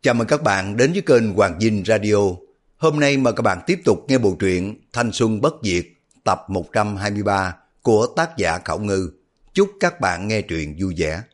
Chào mừng các bạn đến với kênh Hoàng Dinh Radio. Hôm nay mời các bạn tiếp tục nghe bộ truyện Thanh Xuân Bất Diệt tập 123 của tác giả Khảo Ngư. Chúc các bạn nghe truyện vui vẻ.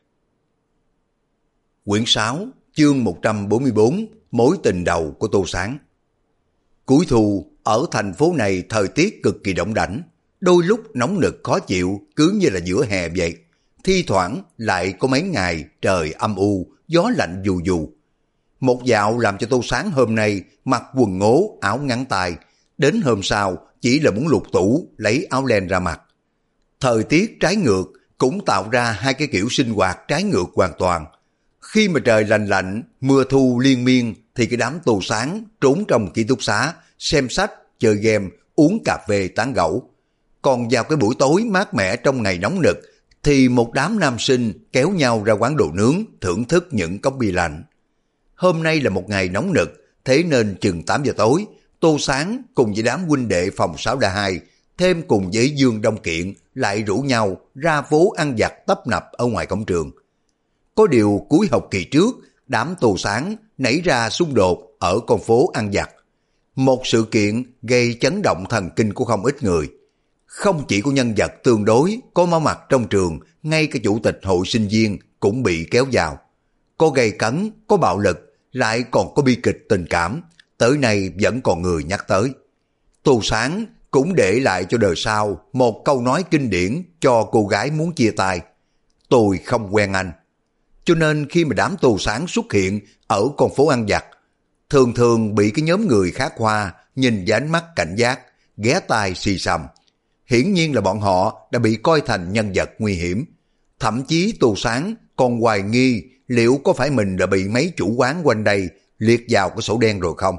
Quyển 6, chương 144, Mối tình đầu của Tô Sáng. Cuối thu, ở thành phố này thời tiết cực kỳ đỏng đảnh, đôi lúc nóng nực khó chịu cứ như là giữa hè vậy. Thi thoảng lại có mấy ngày trời âm u, gió lạnh vù vù. Một dạo làm cho Tô Sáng hôm nay mặc quần ngố, áo ngắn tay, đến hôm sau chỉ là muốn lục tủ lấy áo len ra mặc. Thời tiết trái ngược cũng tạo ra hai cái kiểu sinh hoạt trái ngược hoàn toàn. Khi mà trời lạnh lạnh, mưa thu liên miên thì cái đám Tô Sáng trốn trong ký túc xá, xem sách, chơi game, uống cà phê tán gẫu. Còn vào cái buổi tối mát mẻ trong ngày nóng nực thì một đám nam sinh kéo nhau ra quán đồ nướng thưởng thức những cốc bia lạnh. Hôm nay là một ngày nóng nực, thế nên chừng 8 giờ tối, Tô Sáng cùng với đám huynh đệ phòng 6-2, thêm cùng với Dương Đông Kiện lại rủ nhau ra phố ăn vặt tấp nập ở ngoài cổng trường. Có điều cuối học kỳ trước, đám Tô Sáng nảy ra xung đột ở con phố ăn vặt. Một sự kiện gây chấn động thần kinh của không ít người. Không chỉ có nhân vật tương đối có máu mặt trong trường, ngay cả chủ tịch hội sinh viên cũng bị kéo vào. Có gây cấn, có bạo lực, lại còn có bi kịch tình cảm, tới nay vẫn còn người nhắc tới. Tô Sáng cũng để lại cho đời sau một câu nói kinh điển cho cô gái muốn chia tay: tôi không quen anh. Cho nên khi mà đám Tô Sáng xuất hiện ở con phố ăn vặt, thường thường bị cái nhóm người khác hoa nhìn với ánh mắt cảnh giác, ghé tai xì xầm. Hiển nhiên là bọn họ đã bị coi thành nhân vật nguy hiểm. Thậm chí Tô Sáng còn hoài nghi liệu có phải mình đã bị mấy chủ quán quanh đây liệt vào cái sổ đen rồi không.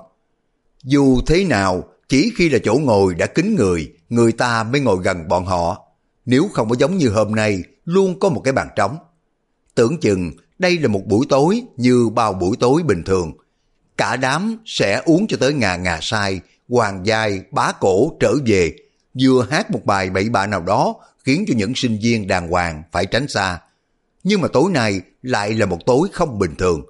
Dù thế nào, chỉ khi là chỗ ngồi đã kín người, người ta mới ngồi gần bọn họ. Nếu không có giống như hôm nay, luôn có một cái bàn trống. Tưởng chừng đây là một buổi tối như bao buổi tối bình thường. Cả đám sẽ uống cho tới ngà say, hoàng giai, bá cổ trở về, vừa hát một bài bậy bạ nào đó khiến cho những sinh viên đàng hoàng phải tránh xa. Nhưng mà tối nay lại là một tối không bình thường.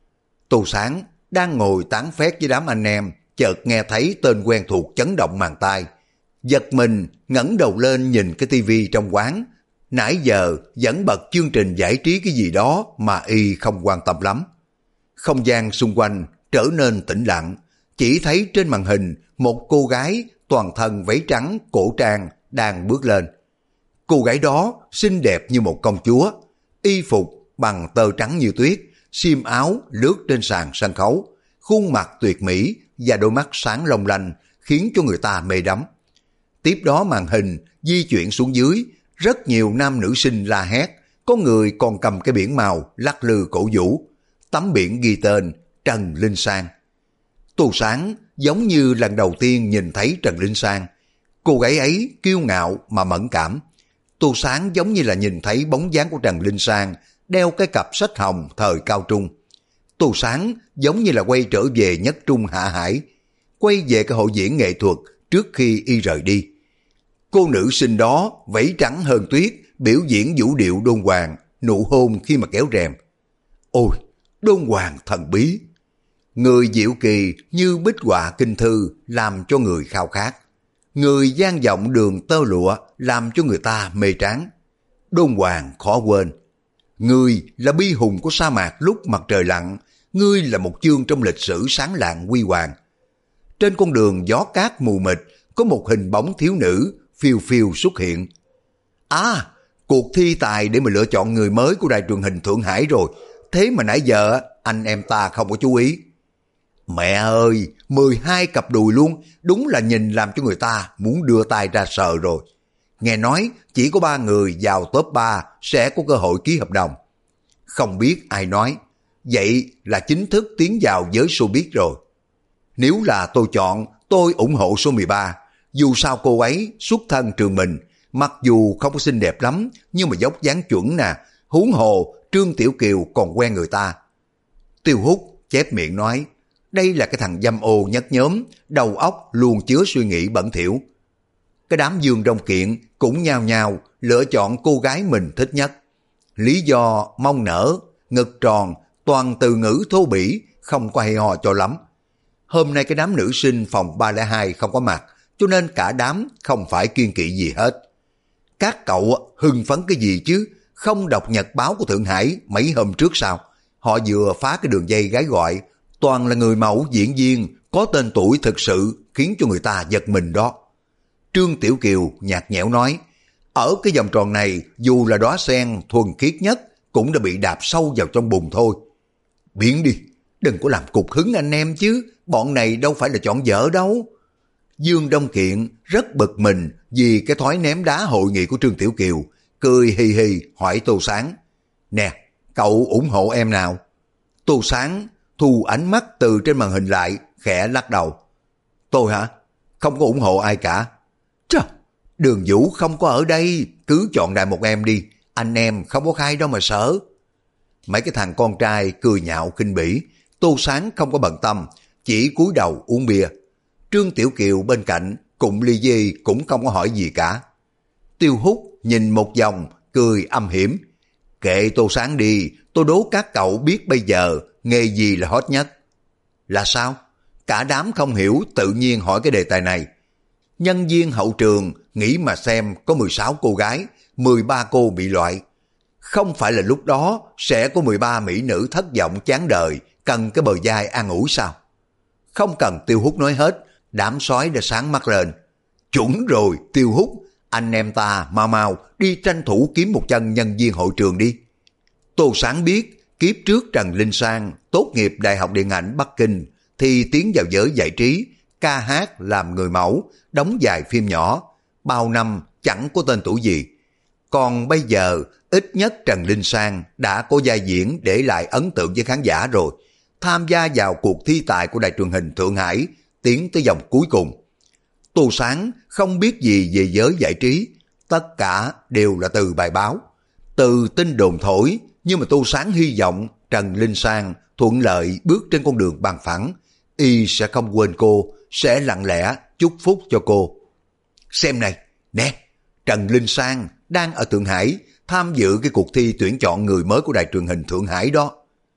Tô Sáng đang ngồi tán phét với đám anh em, chợt nghe thấy tên quen thuộc chấn động màng tai. Giật mình ngẩng đầu lên nhìn cái tivi trong quán. Nãy giờ vẫn bật chương trình giải trí cái gì đó mà y không quan tâm lắm. Không gian xung quanh trở nên tĩnh lặng, chỉ thấy trên màn hình một cô gái toàn thân váy trắng cổ trang đang bước lên. Cô gái đó xinh đẹp như một công chúa, y phục bằng tơ trắng như tuyết, xiêm áo lướt trên sàn sân khấu, khuôn mặt tuyệt mỹ và đôi mắt sáng long lanh khiến cho người ta mê đắm. Tiếp đó màn hình di chuyển xuống dưới, rất nhiều nam nữ sinh la hét, có người còn cầm cái biển màu lắc lư cổ vũ. Tấm biển ghi tên Trần Linh Sang. Tô Sáng giống như lần đầu tiên nhìn thấy Trần Linh Sang. Cô gái ấy kiêu ngạo mà mẫn cảm. Tô Sáng giống như là nhìn thấy bóng dáng của Trần Linh Sang đeo cái cặp sách hồng thời cao trung. Tô Sáng giống như là quay trở về nhất trung hạ hải, quay về cái hội diễn nghệ thuật trước khi y rời đi. Cô nữ sinh đó vẫy trắng hơn tuyết, biểu diễn vũ điệu đôn hoàng, nụ hôn khi mà kéo rèm. Ôi, đôn hoàng thần bí. Người diệu kỳ như bích họa kinh thư làm cho người khao khát. Người gian vọng đường tơ lụa làm cho người ta mê tráng. Đôn hoàng khó quên. Ngươi là bi hùng của sa mạc lúc mặt trời lặn. Ngươi là một chương trong lịch sử sáng lạng huy hoàng. Trên con đường gió cát mù mịt có một hình bóng thiếu nữ phiêu phiêu xuất hiện. À, cuộc thi tài để mà lựa chọn người mới của đài truyền hình Thượng Hải rồi. Thế mà nãy giờ anh em ta không có chú ý. Mẹ ơi, 12 cặp đùi luôn, đúng là nhìn làm cho người ta muốn đưa tay ra sờ rồi. Nghe nói chỉ có 3 người vào top 3 sẽ có cơ hội ký hợp đồng. Không biết ai nói, vậy là chính thức tiến vào giới showbiz rồi. Nếu là tôi chọn, tôi ủng hộ số 13. Dù sao cô ấy xuất thân trường mình, mặc dù không có xinh đẹp lắm, nhưng mà dốc dáng chuẩn nè, huống hồ Trương Tiểu Kiều còn quen người ta. Tiêu Hút chép miệng nói, đây là cái thằng dâm ô nhất nhóm, đầu óc luôn chứa suy nghĩ bẩn thỉu. Cái đám Dương Đông Kiện cũng nhao nhao lựa chọn cô gái mình thích nhất. Lý do mông nở, ngực tròn, toàn từ ngữ thô bỉ, không có hay ho cho lắm. Hôm nay cái đám nữ sinh phòng 302 không có mặt, cho nên cả đám không phải kiêng kỵ gì hết. Các cậu hưng phấn cái gì chứ, không đọc nhật báo của Thượng Hải mấy hôm trước sao? Họ vừa phá cái đường dây gái gọi, toàn là người mẫu diễn viên, có tên tuổi thực sự khiến cho người ta giật mình đó. Trương Tiểu Kiều nhạt nhẽo nói, ở cái vòng tròn này dù là đóa sen thuần khiết nhất cũng đã bị đạp sâu vào trong bùn thôi. Biến đi, đừng có làm cục hứng anh em chứ, bọn này đâu phải là chọn vợ đâu. Dương Đông Kiện rất bực mình vì cái thói ném đá hội nghị của Trương Tiểu Kiều, cười hì hì hỏi Tô Sáng, nè, cậu ủng hộ em nào? Tô Sáng thu ánh mắt từ trên màn hình lại, khẽ lắc đầu. Tôi hả? Không có ủng hộ ai cả. Trời, Đường Vũ không có ở đây, cứ chọn đại một em đi, anh em không có khai đâu mà sợ. Mấy cái thằng con trai cười nhạo khinh bỉ, Tô Sáng không có bận tâm, chỉ cúi đầu uống bia. Trương Tiểu Kiều bên cạnh cùng ly dê cũng không có hỏi gì cả. Tiêu Hút nhìn một vòng, cười âm hiểm. Kệ Tô Sáng đi, tôi đố các cậu biết bây giờ nghề gì là hot nhất. Là sao? Cả đám không hiểu, tự nhiên hỏi cái đề tài này. Nhân viên hậu trường nghĩ mà xem, có 16 cô gái, 13 cô bị loại. Không phải là lúc đó sẽ có 13 mỹ nữ thất vọng chán đời, cần cái bờ vai an ủi sao? Không cần Tiêu Hút nói hết, đám sói đã sáng mắt lên. Chuẩn rồi Tiêu Hút, anh em ta mau mau đi tranh thủ kiếm một chân nhân viên hội trường đi. Tô Sáng biết kiếp trước Trần Linh Sang tốt nghiệp Đại học Điện ảnh Bắc Kinh thì tiến vào giới giải trí, ca hát làm người mẫu, đóng vài phim nhỏ, bao năm chẳng có tên tuổi gì. Còn bây giờ ít nhất Trần Linh Sang đã có vai diễn để lại ấn tượng với khán giả rồi, tham gia vào cuộc thi tài của đài truyền hình Thượng Hải, tiến tới vòng cuối cùng. Tô Sáng không biết gì về giới giải trí, tất cả đều là từ bài báo, từ tin đồn thổi, nhưng mà Tô Sáng hy vọng Trần Linh Sang thuận lợi bước trên con đường bằng phẳng, y sẽ không quên cô, sẽ lặng lẽ chúc phúc cho cô. Xem này, nè, Trần Linh Sang đang ở Thượng Hải tham dự cái cuộc thi tuyển chọn người mới của đài truyền hình Thượng Hải đó.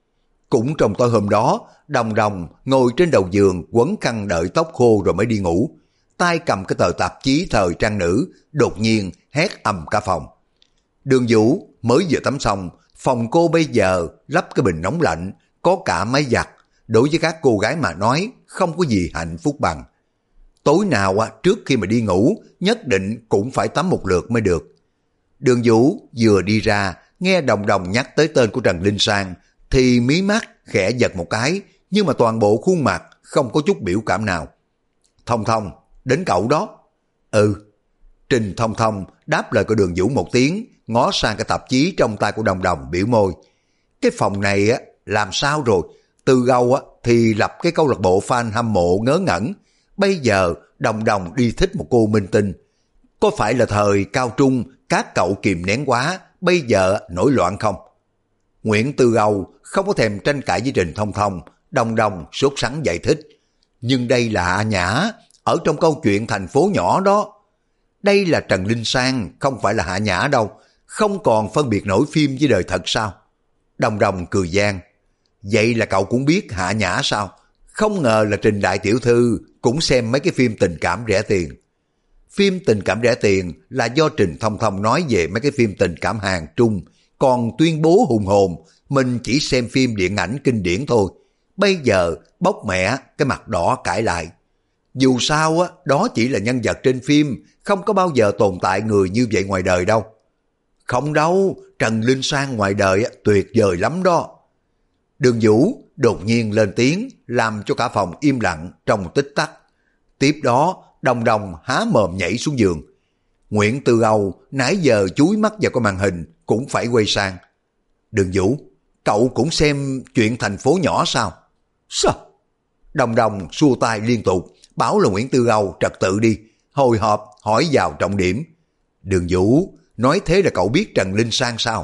Cũng trong tối hôm đó, Đồng Đồng ngồi trên đầu giường quấn khăn đợi tóc khô rồi mới đi ngủ, tay cầm cái tờ tạp chí thời trang nữ, đột nhiên hét ầm cả phòng. Đường Vũ mới vừa tắm xong, phòng cô bây giờ lắp cái bình nóng lạnh, có cả máy giặt, đối với các cô gái mà nói không có gì hạnh phúc bằng. Tối nào trước khi mà đi ngủ nhất định cũng phải tắm một lượt mới được. Đường Vũ vừa đi ra, nghe Đồng Đồng nhắc tới tên của Trần Linh Sang thì mí mắt khẽ giật một cái, nhưng mà toàn bộ khuôn mặt không có chút biểu cảm nào. Thông Thông, đến cậu đó. Ừ. Trình Thông Thông đáp lời của Đường Vũ một tiếng, ngó sang cái tạp chí trong tay của Đồng Đồng biểu môi. Cái phòng này làm sao rồi? Từ Gâu thì lập cái câu lạc bộ fan hâm mộ ngớ ngẩn. Bây giờ Đồng Đồng đi thích một cô minh tinh. Có phải là thời cao trung các cậu kìm nén quá, bây giờ nổi loạn không? Nguyễn Tư Gâu không có thèm tranh cãi với Trình Thông Thông, Đồng Đồng sốt sắng giải thích. Nhưng đây là Hạ Nhã, ở trong câu chuyện Thành phố nhỏ đó. Đây là Trần Linh Sang, không phải là Hạ Nhã đâu, không còn phân biệt nổi phim với đời thật sao? Đồng Đồng cười gian. Vậy là cậu cũng biết Hạ Nhã sao? Không ngờ là Trình đại tiểu thư cũng xem mấy cái phim tình cảm rẻ tiền. Phim tình cảm rẻ tiền là do Trình Thông Thông nói về mấy cái phim tình cảm Hàn Trung, còn tuyên bố hùng hồn mình chỉ xem phim điện ảnh kinh điển thôi. Bây giờ bóc mẹ cái mặt đỏ cãi lại. Dù sao đó chỉ là nhân vật trên phim, không có bao giờ tồn tại người như vậy ngoài đời đâu. Không đâu, Trần Linh Sang ngoài đời tuyệt vời lắm đó. Đường Vũ đột nhiên lên tiếng, làm cho cả phòng im lặng trong tích tắc. Tiếp đó, Đồng Đồng há mồm nhảy xuống giường. Nguyễn Tư Âu nãy giờ chúi mắt vào cái màn hình cũng phải quay sang. Đường Vũ, cậu cũng xem chuyện Thành phố nhỏ sao? Sao? Đồng Đồng xua tay liên tục, bảo là Nguyễn Tư Âu trật tự đi, hồi hộp hỏi vào trọng điểm. Đường Vũ, nói thế là cậu biết Trần Linh Sang sao?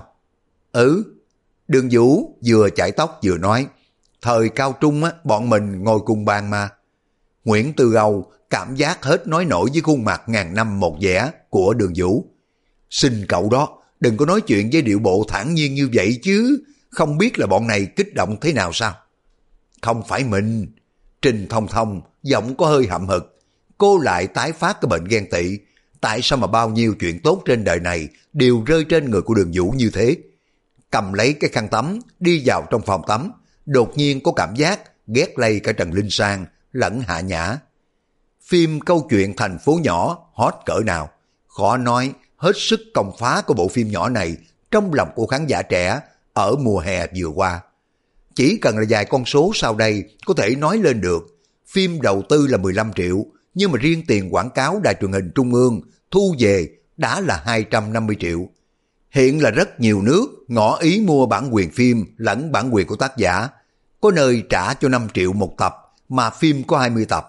Ừ. Đường Vũ vừa chải tóc vừa nói, thời cao trung bọn mình ngồi cùng bàn mà. Nguyễn Tư Âu cảm giác hết nói nổi với khuôn mặt ngàn năm một vẻ của Đường Vũ. Xin cậu đó, đừng có nói chuyện với điệu bộ thản nhiên như vậy chứ, không biết là bọn này kích động thế nào sao? Không phải mình. Trình Thông Thông giọng có hơi hậm hực. Cô lại tái phát cái bệnh ghen tị. Tại sao mà bao nhiêu chuyện tốt trên đời này đều rơi trên người của Đường Vũ như thế? Cầm lấy cái khăn tắm, đi vào trong phòng tắm. Đột nhiên có cảm giác ghét lây cả Trần Linh Sang lẫn Hạ Nhã. Phim câu chuyện thành phố nhỏ hot cỡ nào? Khó nói hết sức công phá của bộ phim nhỏ này trong lòng của khán giả trẻ ở mùa hè vừa qua. Chỉ cần là vài con số sau đây có thể nói lên được. Phim đầu tư là 15 triệu, nhưng mà riêng tiền quảng cáo đài truyền hình trung ương thu về đã là 250 triệu. Hiện là rất nhiều nước ngỏ ý mua bản quyền phim lẫn bản quyền của tác giả. Có nơi trả cho 5 triệu một tập mà phim có 20 tập.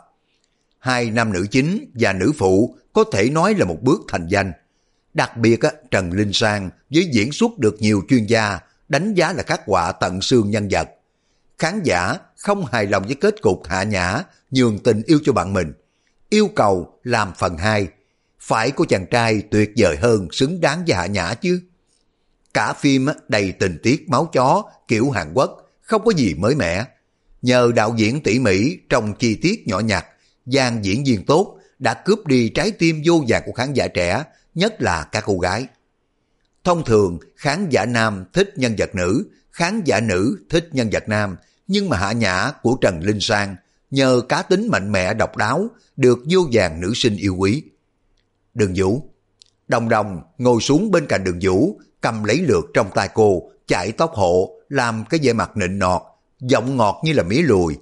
Hai nam nữ chính và nữ phụ có thể nói là một bước thành danh. Đặc biệt Trần Linh Sang với diễn xuất được nhiều chuyên gia đánh giá là khắc họa tận xương nhân vật. Khán giả không hài lòng với kết cục Hạ Nhã nhường tình yêu cho bạn mình, yêu cầu làm phần 2. Phải có chàng trai tuyệt vời hơn xứng đáng với Hạ Nhã chứ. Cả phim đầy tình tiết máu chó kiểu Hàn Quốc, không có gì mới mẻ. Nhờ đạo diễn tỉ mỉ trong chi tiết nhỏ nhặt, dàn diễn viên tốt đã cướp đi trái tim vô vàn của khán giả trẻ, nhất là các cô gái. Thông thường khán giả nam thích nhân vật nữ, khán giả nữ thích nhân vật nam, nhưng mà Hạ Nhã của Trần Linh Sang nhờ cá tính mạnh mẽ độc đáo được vô vàn nữ sinh yêu quý. Đường Vũ. Đồng Đồng ngồi xuống bên cạnh Đường Vũ, cầm lấy lược trong tay cô, chải tóc hộ, làm cái vẻ mặt nịnh nọt, giọng ngọt như là mía lùi.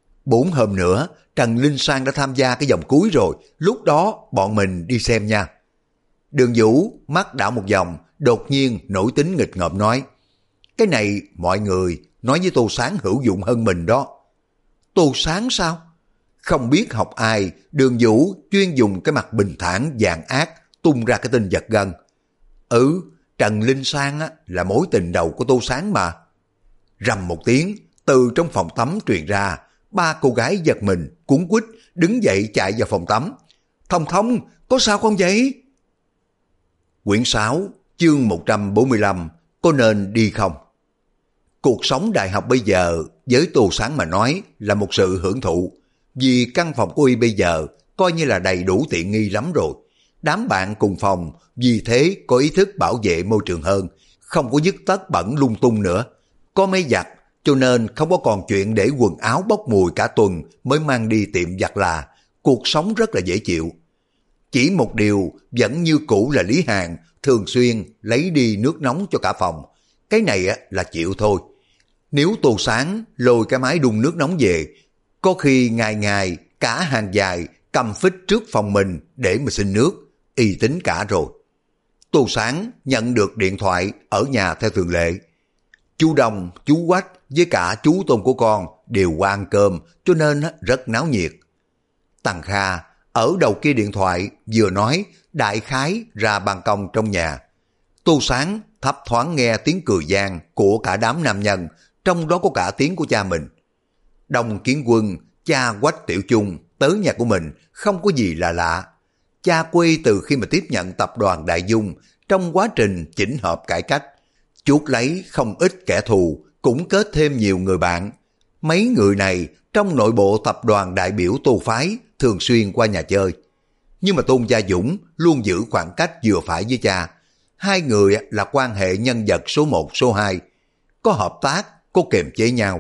4 hôm nữa, Trần Linh Sang đã tham gia cái vòng cuối rồi, lúc đó bọn mình đi xem nha. Đường Vũ mắt đảo một vòng, đột nhiên nổi tính nghịch ngợm nói, cái này mọi người nói với Tô Sáng hữu dụng hơn mình đó. Tô Sáng sao? Không biết học ai, Đường Vũ chuyên dùng cái mặt bình thản vàng ác tung ra cái tin giật gân. Trần Linh Sang là mối tình đầu của Tô Sáng mà. Rầm một tiếng, từ trong phòng tắm truyền ra, 3 cô gái giật mình, cuống quýt, đứng dậy chạy vào phòng tắm. Thông Thông, có sao không vậy? Quyển 6, chương 145, có nên đi không? Cuộc sống đại học bây giờ với Tô Sáng mà nói là một sự hưởng thụ, vì căn phòng của y bây giờ coi như là đầy đủ tiện nghi lắm rồi. Đám bạn cùng phòng vì thế có ý thức bảo vệ môi trường hơn, không có dứt tất bẩn lung tung nữa. Có máy giặt cho nên không có còn chuyện để quần áo bốc mùi cả tuần mới mang đi tiệm giặt là. Cuộc sống rất là dễ chịu. Chỉ một điều vẫn như cũ là Lý Hàn thường xuyên lấy đi nước nóng cho cả phòng. Cái này là chịu thôi. Nếu Tô Sáng lôi cái máy đun nước nóng về, có khi ngày ngày cả hàng dài cầm phích trước phòng mình để mà xin nước, y tính cả rồi. Tô Sáng nhận được điện thoại ở nhà theo thường lệ. Chú Đông, chú Quách với cả chú Tôn của con đều qua ăn cơm, cho nên rất náo nhiệt. Tằng Kha ở đầu kia điện thoại vừa nói đại khái ra ban công trong nhà. Tô Sáng thấp thoáng nghe tiếng cười gian của cả đám nam nhân, trong đó có cả tiếng của cha mình. Đông Kiến Quân, cha Quách Tiểu Chung tới nhà của mình không có gì là lạ. Cha quê từ khi mà tiếp nhận tập đoàn Đại Dung, trong quá trình chỉnh hợp cải cách, chuốc lấy không ít kẻ thù, cũng kết thêm nhiều người bạn. Mấy người này trong nội bộ tập đoàn đại biểu Tô phái thường xuyên qua nhà chơi. Nhưng mà Tôn Gia Dũng luôn giữ khoảng cách vừa phải với cha. Hai người là quan hệ nhân vật số 1, số 2. Có hợp tác, có kiềm chế nhau.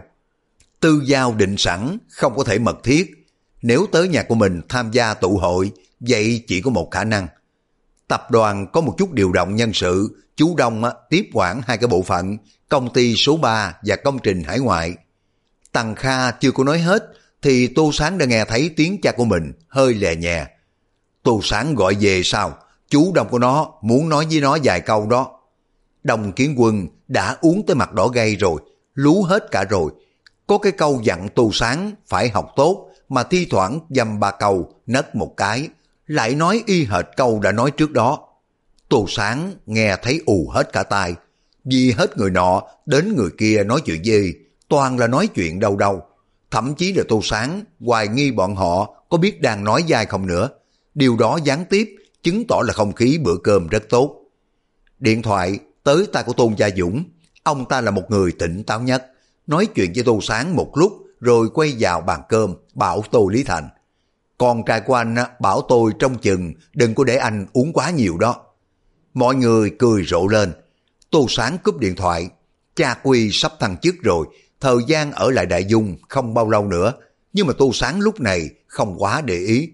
Tư giao định sẵn, không có thể mật thiết. Nếu tới nhà của mình tham gia tụ hội, vậy chỉ có một khả năng. Tập đoàn có một chút điều động nhân sự, chú Đông tiếp quản 2 cái bộ phận, công ty số 3 và công trình hải ngoại. Tằng Kha chưa có nói hết, thì Tô Sáng đã nghe thấy tiếng cha của mình hơi lè nhẹ. Tô Sáng gọi về sao? Chú Đông của nó muốn nói với nó vài câu đó. Đông Kiến Quân đã uống tới mặt đỏ gay rồi, lú hết cả rồi. Có cái câu dặn Tô Sáng phải học tốt, mà thi thoảng dăm 3 câu, nấc một cái, lại nói y hệt câu đã nói trước đó. Tô Sáng nghe thấy ù hết cả tai, vì hết người nọ đến người kia nói chuyện gì, toàn là nói chuyện đâu đâu. Thậm chí là Tô Sáng hoài nghi bọn họ có biết đang nói dai không nữa. Điều đó gián tiếp chứng tỏ là không khí bữa cơm rất tốt. Điện thoại tới tay của Tôn Gia Dũng, Ông ta là một người tỉnh táo nhất, nói chuyện với Tô Sáng một lúc rồi quay vào bàn cơm bảo Tô Lý Thành. Con trai của anh bảo tôi trông chừng đừng có để anh uống quá nhiều đó. Mọi người cười rộ lên. Tô Sáng cúp điện thoại. Cha Quy sắp thăng chức rồi, thời gian ở lại Đại Dung không bao lâu nữa, nhưng mà Tô Sáng lúc này không quá để ý.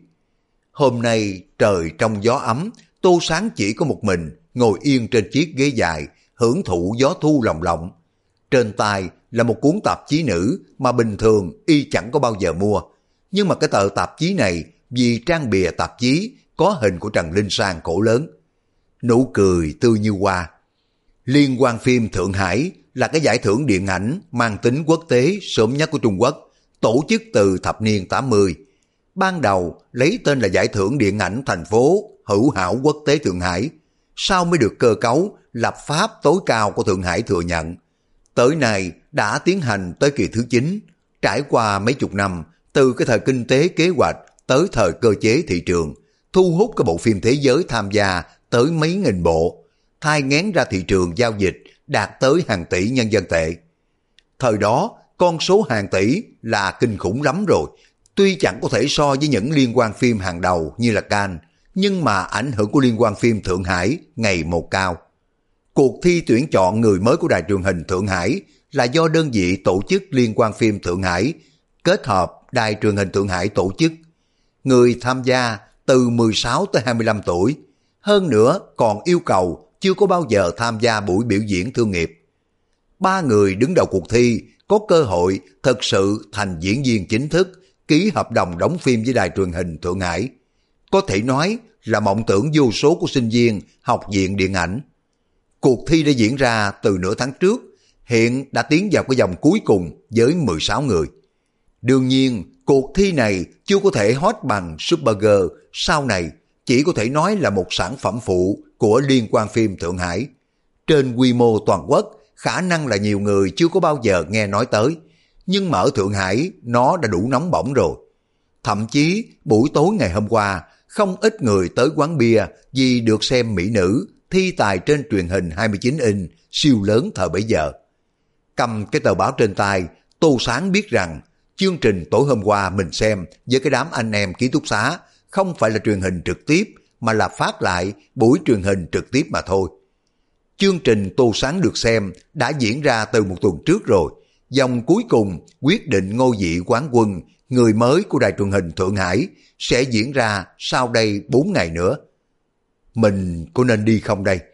Hôm nay trời trong gió ấm, Tô Sáng chỉ có một mình ngồi yên trên chiếc ghế dài, hưởng thụ gió thu lồng lộng. Trên tay là một cuốn tạp chí nữ mà bình thường y chẳng có bao giờ mua. Nhưng mà cái tờ tạp chí này vì trang bìa tạp chí có hình của Trần Linh Sang cổ lớn. Nụ cười tươi như hoa. Liên hoan phim Thượng Hải là cái giải thưởng điện ảnh mang tính quốc tế sớm nhất của Trung Quốc, tổ chức từ thập niên 80. Ban đầu lấy tên là Giải thưởng Điện ảnh thành phố hữu hảo quốc tế Thượng Hải, sau mới được cơ cấu lập pháp tối cao của Thượng Hải thừa nhận. Tới nay đã tiến hành tới kỳ thứ 9, trải qua mấy chục năm, từ cái thời kinh tế kế hoạch tới thời cơ chế thị trường, thu hút các bộ phim thế giới tham gia tới mấy nghìn bộ, thai nghén ra thị trường giao dịch đạt tới hàng tỷ nhân dân tệ. Thời đó, con số hàng tỷ là kinh khủng lắm rồi, tuy chẳng có thể so với những liên hoan phim hàng đầu như là Cannes, nhưng mà ảnh hưởng của liên hoan phim Thượng Hải ngày một cao. Cuộc thi tuyển chọn người mới của đài truyền hình Thượng Hải là do đơn vị tổ chức liên hoan phim Thượng Hải kết hợp đài truyền hình Thượng Hải tổ chức. Người tham gia từ 16 tới 25 tuổi, hơn nữa còn yêu cầu chưa có bao giờ tham gia buổi biểu diễn thương nghiệp. 3 người đứng đầu cuộc thi có cơ hội thật sự thành diễn viên chính thức, ký hợp đồng đóng phim với đài truyền hình Thượng Hải. Có thể nói là mộng tưởng vô số của sinh viên học viện điện ảnh. Cuộc thi đã diễn ra từ nửa tháng trước, hiện đã tiến vào cái vòng cuối cùng với 16 người. Đương nhiên, cuộc thi này chưa có thể hot bằng Supergirl sau này, chỉ có thể nói là một sản phẩm phụ của liên hoan phim Thượng Hải. Trên quy mô toàn quốc, khả năng là nhiều người chưa có bao giờ nghe nói tới, nhưng mà ở Thượng Hải nó đã đủ nóng bỏng rồi. Thậm chí buổi tối ngày hôm qua, không ít người tới quán bia vì được xem mỹ nữ thi tài trên truyền hình 29 inch siêu lớn thời bấy giờ. Cầm cái tờ báo trên tay, Tô Sáng biết rằng chương trình tối hôm qua mình xem với cái đám anh em ký túc xá không phải là truyền hình trực tiếp mà là phát lại buổi truyền hình trực tiếp mà thôi. Chương trình Tô Sáng được xem đã diễn ra từ một tuần trước rồi. Vòng cuối cùng quyết định ngôi vị quán quân người mới của đài truyền hình Thượng Hải sẽ diễn ra sau đây 4 ngày nữa. Mình có nên đi không đây?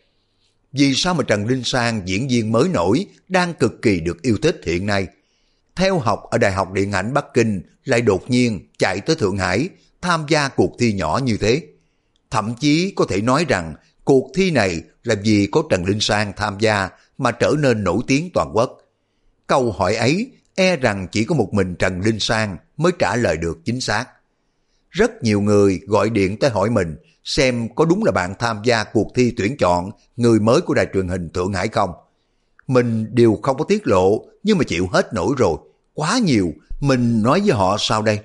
Vì sao mà Trần Linh Sang, diễn viên mới nổi, đang cực kỳ được yêu thích hiện nay? Theo học ở Đại học Điện ảnh Bắc Kinh lại đột nhiên chạy tới Thượng Hải tham gia cuộc thi nhỏ như thế. Thậm chí có thể nói rằng cuộc thi này là vì có Trần Linh Sang tham gia mà trở nên nổi tiếng toàn quốc. Câu hỏi ấy e rằng chỉ có một mình Trần Linh Sang mới trả lời được chính xác. Rất nhiều người gọi điện tới hỏi mình xem có đúng là bạn tham gia cuộc thi tuyển chọn người mới của đài truyền hình Thượng Hải không. Mình đều không có tiết lộ, nhưng mà chịu hết nổi rồi. Quá nhiều, mình nói với họ sao đây?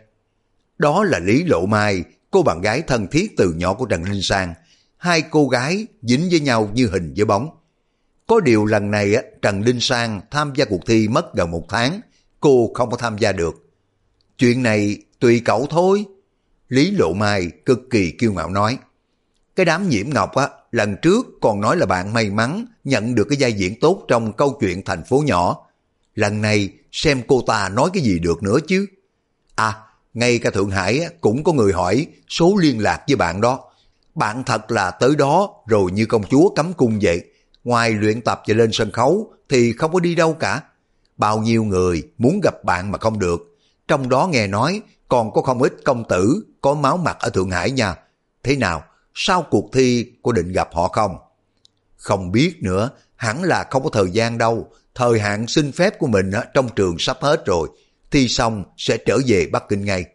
Đó là Lý Lộ Mai, cô bạn gái thân thiết từ nhỏ của Trần Linh Sang. Hai cô gái dính với nhau như hình với bóng. Có điều lần này Trần Linh Sang tham gia cuộc thi mất gần 1 tháng, cô không có tham gia được. Chuyện này tùy cậu thôi. Lý Lộ Mai cực kỳ kiêu ngạo nói. Cái đám Nhiễm Ngọc lần trước còn nói là bạn may mắn nhận được cái vai diễn tốt trong câu chuyện Thành phố nhỏ. Lần này xem cô ta nói cái gì được nữa chứ. À, ngay cả Thượng Hải cũng có người hỏi số liên lạc với bạn đó. Bạn thật là tới đó rồi như công chúa cấm cung vậy. Ngoài luyện tập và lên sân khấu thì không có đi đâu cả. Bao nhiêu người muốn gặp bạn mà không được. Trong đó nghe nói còn có không ít công tử có máu mặt ở Thượng Hải nha. Thế nào, sau cuộc thi có định gặp họ không? Không biết nữa, hẳn là không có thời gian đâu. Thời hạn xin phép của mình trong trường sắp hết rồi. Thi xong sẽ trở về Bắc Kinh ngay.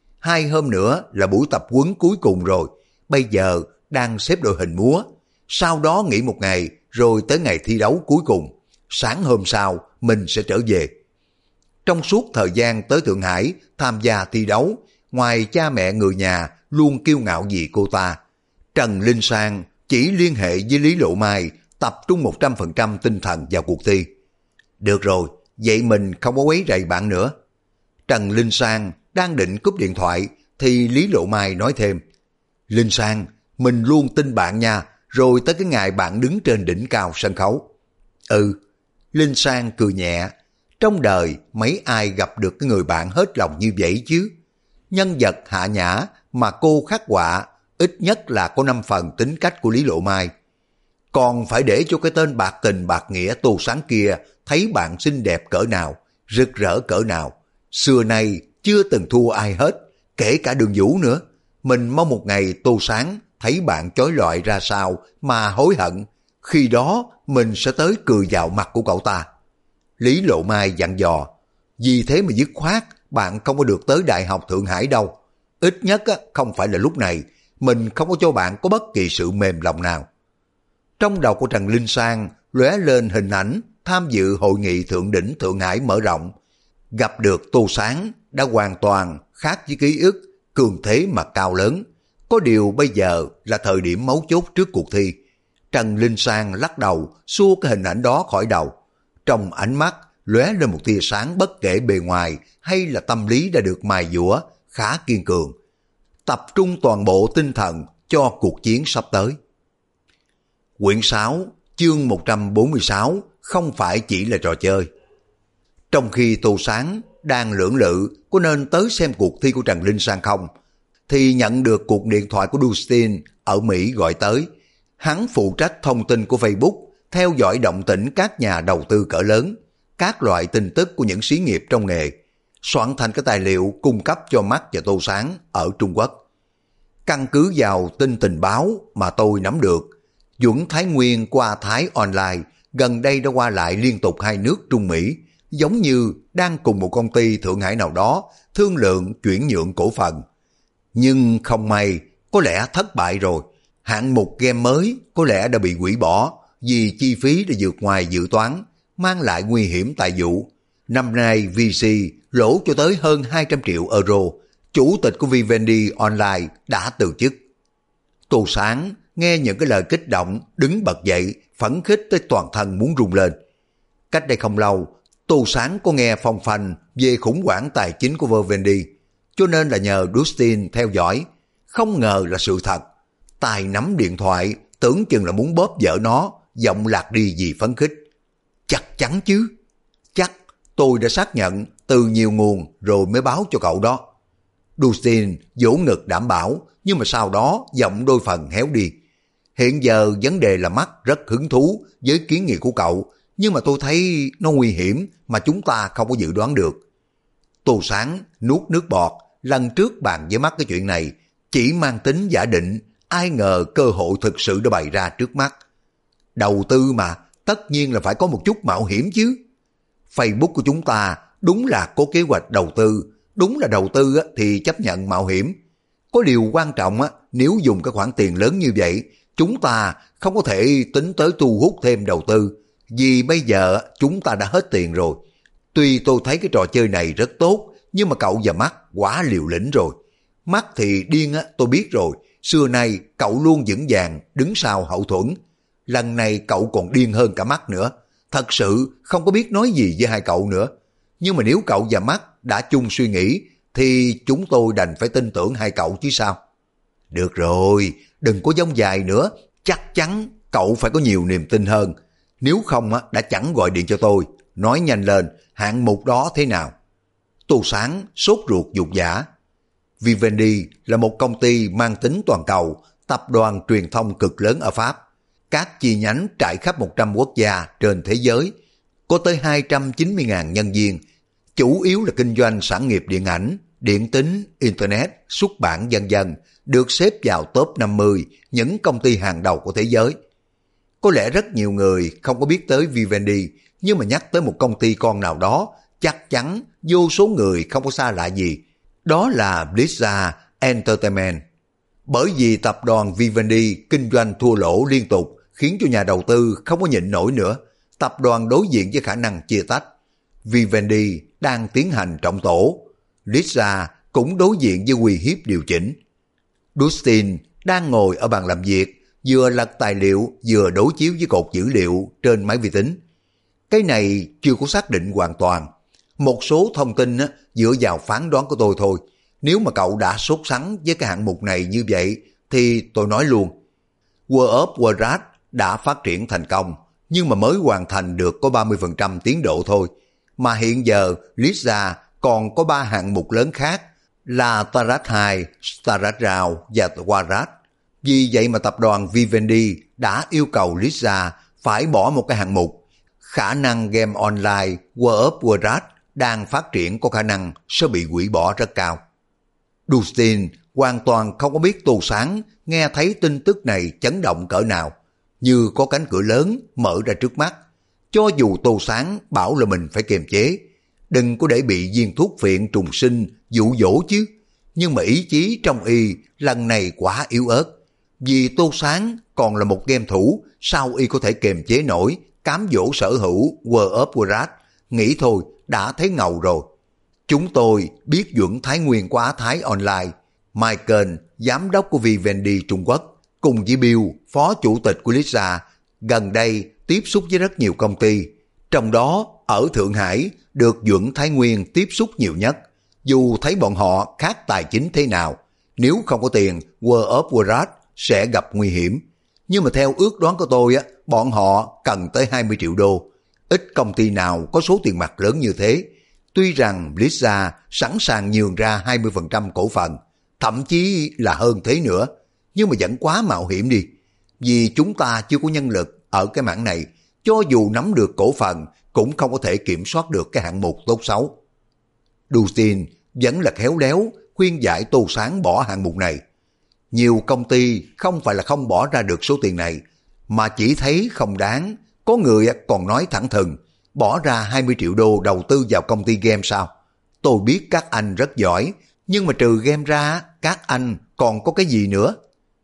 2 hôm nữa là buổi tập huấn cuối cùng rồi. Bây giờ đang xếp đội hình múa. Sau đó nghỉ 1 ngày rồi tới ngày thi đấu cuối cùng. Sáng hôm sau mình sẽ trở về. Trong suốt thời gian tới Thượng Hải tham gia thi đấu, ngoài cha mẹ người nhà luôn kiêu ngạo vì cô ta, Trần Linh Sang chỉ liên hệ với Lý Lộ Mai tập trung 100% tinh thần vào cuộc thi. Được rồi, vậy mình không có quấy rầy bạn nữa. Trần Linh Sang đang định cúp điện thoại thì Lý Lộ Mai nói thêm. Linh Sang, mình luôn tin bạn nha, rồi tới cái ngày bạn đứng trên đỉnh cao sân khấu. Ừ, Linh Sang cười nhẹ. Trong đời mấy ai gặp được cái người bạn hết lòng như vậy chứ. Nhân vật hạ nhã mà cô khắc họa ít nhất là có 5 phần tính cách của Lý Lộ Mai. Còn phải để cho cái tên bạc tình bạc nghĩa Tô Sáng kia thấy bạn xinh đẹp cỡ nào, rực rỡ cỡ nào. Xưa nay chưa từng thua ai hết, kể cả Đường Vũ nữa. Mình mong một ngày Tô Sáng thấy bạn chói lọi ra sao mà hối hận. Khi đó mình sẽ tới cười vào mặt của cậu ta. Lý Lộ Mai dặn dò. Vì thế mà dứt khoát bạn không có được tới Đại học Thượng Hải đâu. Ít nhất không phải là lúc này. Mình không có cho bạn có bất kỳ sự mềm lòng nào. Trong đầu của Trần Linh Sang lóe lên hình ảnh tham dự hội nghị thượng đỉnh Thượng Hải mở rộng. Gặp được Tô Sáng đã hoàn toàn khác với ký ức, cường thế mà cao lớn. Có điều bây giờ là thời điểm mấu chốt trước cuộc thi. Trần Linh Sang lắc đầu xua cái hình ảnh đó khỏi đầu. Trong ánh mắt lóe lên một tia sáng bất kể bề ngoài hay là tâm lý đã được mài dũa, khá kiên cường. Tập trung toàn bộ tinh thần cho cuộc chiến sắp tới. Quyển 6, chương 146, không phải chỉ là trò chơi. Trong khi Tô Sáng đang lưỡng lự có nên tới xem cuộc thi của Trần Linh Sang không, thì nhận được cuộc điện thoại của Dustin ở Mỹ gọi tới. Hắn phụ trách thông tin của Facebook, theo dõi động tĩnh các nhà đầu tư cỡ lớn, các loại tin tức của những xí nghiệp trong nghề, soạn thành cái tài liệu cung cấp cho Mark và Tô Sáng ở Trung Quốc. Căn cứ vào tin tình báo mà tôi nắm được, Duẩn Thái Nguyên qua Thái Online gần đây đã qua lại liên tục hai nước Trung Mỹ, giống như đang cùng một công ty Thượng Hải nào đó thương lượng chuyển nhượng cổ phần. Nhưng không may, có lẽ thất bại rồi. Hạng mục game mới có lẽ đã bị hủy bỏ vì chi phí đã vượt ngoài dự toán, mang lại nguy hiểm tại vụ. Năm nay VC lỗ cho tới hơn 200 triệu euro. Chủ tịch của Vivendi Online đã từ chức. Tô Sáng nghe những cái lời kích động, đứng bật dậy, phấn khích tới toàn thân muốn rung lên. Cách đây không lâu, Tô Sáng có nghe phong phanh về khủng hoảng tài chính của Vivendi, cho nên là nhờ Dustin theo dõi. Không ngờ là sự thật. Tài nắm điện thoại, tưởng chừng là muốn bóp vợ nó, giọng lạc đi vì phấn khích. Chắc chắn chứ. Chắc, tôi đã xác nhận từ nhiều nguồn rồi mới báo cho cậu đó. Dustin vỗ ngực đảm bảo, nhưng mà sau đó giọng đôi phần héo đi. Hiện giờ vấn đề là Mark rất hứng thú với kiến nghị của cậu, nhưng mà tôi thấy nó nguy hiểm mà chúng ta không có dự đoán được. Tô Sáng nuốt nước bọt, lần trước bàn với Mark cái chuyện này chỉ mang tính giả định, ai ngờ cơ hội thực sự đã bày ra trước mắt. Đầu tư mà, tất nhiên là phải có một chút mạo hiểm chứ. Facebook của chúng ta đúng là có kế hoạch đầu tư, đúng là đầu tư thì chấp nhận mạo hiểm. Có điều quan trọng nếu dùng cái khoản tiền lớn như vậy, chúng ta không có thể tính tới thu hút thêm đầu tư, vì bây giờ chúng ta đã hết tiền rồi. Tuy tôi thấy cái trò chơi này rất tốt, nhưng mà cậu và Mark quá liều lĩnh rồi. Mark thì điên tôi biết rồi, xưa nay cậu luôn vững vàng đứng sau hậu thuẫn. Lần này cậu còn điên hơn cả Mark nữa, thật sự không có biết nói gì với hai cậu nữa. Nhưng mà nếu cậu và Mark đã chung suy nghĩ thì chúng tôi đành phải tin tưởng hai cậu chứ sao. Được rồi, đừng có giống dài nữa, chắc chắn cậu phải có nhiều niềm tin hơn. Nếu không đã chẳng gọi điện cho tôi, nói nhanh lên hạng mục đó thế nào. Tô Sáng sốt ruột dục dã. Vivendi là một công ty mang tính toàn cầu, tập đoàn truyền thông cực lớn ở Pháp. Các chi nhánh trải khắp 100 quốc gia trên thế giới, có tới 290.000 nhân viên, chủ yếu là kinh doanh sản nghiệp điện ảnh, điện tính, Internet, xuất bản vân vân, được xếp vào top 50 những công ty hàng đầu của thế giới. Có lẽ rất nhiều người không có biết tới Vivendi, nhưng mà nhắc tới một công ty con nào đó, chắc chắn vô số người không có xa lạ gì. Đó là Blizzard Entertainment. Bởi vì tập đoàn Vivendi kinh doanh thua lỗ liên tục, khiến cho nhà đầu tư không có nhịn nổi nữa. Tập đoàn đối diện với khả năng chia tách. Vivendi đang tiến hành trọng tổ. Blizzard cũng đối diện với uy hiếp điều chỉnh. Dustin đang ngồi ở bàn làm việc, vừa lật tài liệu vừa đối chiếu với cột dữ liệu trên máy vi tính. Cái này chưa có xác định hoàn toàn. Một số thông tin dựa vào phán đoán của tôi thôi. Nếu mà cậu đã sốt sắng với cái hạng mục này như vậy thì tôi nói luôn. World of Warcraft đã phát triển thành công, nhưng mà mới hoàn thành được có 30% tiến độ thôi. Mà hiện giờ Blizzard còn có 3 hạng mục lớn khác là StarCraft 2, StarCraft Round và Warcraft. Vì vậy mà tập đoàn Vivendi đã yêu cầu Blizzard phải bỏ một cái hạng mục. Khả năng game online World of Warcraft đang phát triển có khả năng sẽ bị hủy bỏ rất cao. Dustin hoàn toàn không có biết Tô Sáng nghe thấy tin tức này chấn động cỡ nào, như có cánh cửa lớn mở ra trước mắt. Cho dù Tô Sáng bảo là mình phải kiềm chế, đừng có để bị viên thuốc phiện trùng sinh dụ dỗ chứ. Nhưng mà ý chí trong y lần này quá yếu ớt. Vì Tô Sáng còn là một game thủ, sao y có thể kiềm chế nổi cám dỗ sở hữu World of Warcraft? Nghĩ thôi đã thấy ngầu rồi. Chúng tôi biết Duẩn Thái Nguyên của Á Thái Online, Michael, giám đốc của Vivendi Trung Quốc, cùng với Bill, phó chủ tịch của Blizzard, gần đây tiếp xúc với rất nhiều công ty. Trong đó, ở Thượng Hải, được Duẩn Thái Nguyên tiếp xúc nhiều nhất. Dù thấy bọn họ khác tài chính thế nào, nếu không có tiền, World of Warcraft sẽ gặp nguy hiểm. Nhưng mà theo ước đoán của tôi, bọn họ cần tới 20 triệu đô. Ít công ty nào có số tiền mặt lớn như thế. Tuy rằng Blizzard sẵn sàng nhường ra 20% cổ phần, thậm chí là hơn thế nữa, nhưng mà vẫn quá mạo hiểm đi. Vì chúng ta chưa có nhân lực ở cái mảng này, cho dù nắm được cổ phần cũng không có thể kiểm soát được cái hạng mục tốt xấu. Dustin vẫn là khéo léo khuyên giải Tô Sáng bỏ hạng mục này. Nhiều công ty không phải là không bỏ ra được số tiền này, mà chỉ thấy không đáng. Có người còn nói thẳng thừng, bỏ ra 20 triệu đô đầu tư vào công ty game sao? Tôi biết các anh rất giỏi, nhưng mà trừ game ra, các anh còn có cái gì nữa?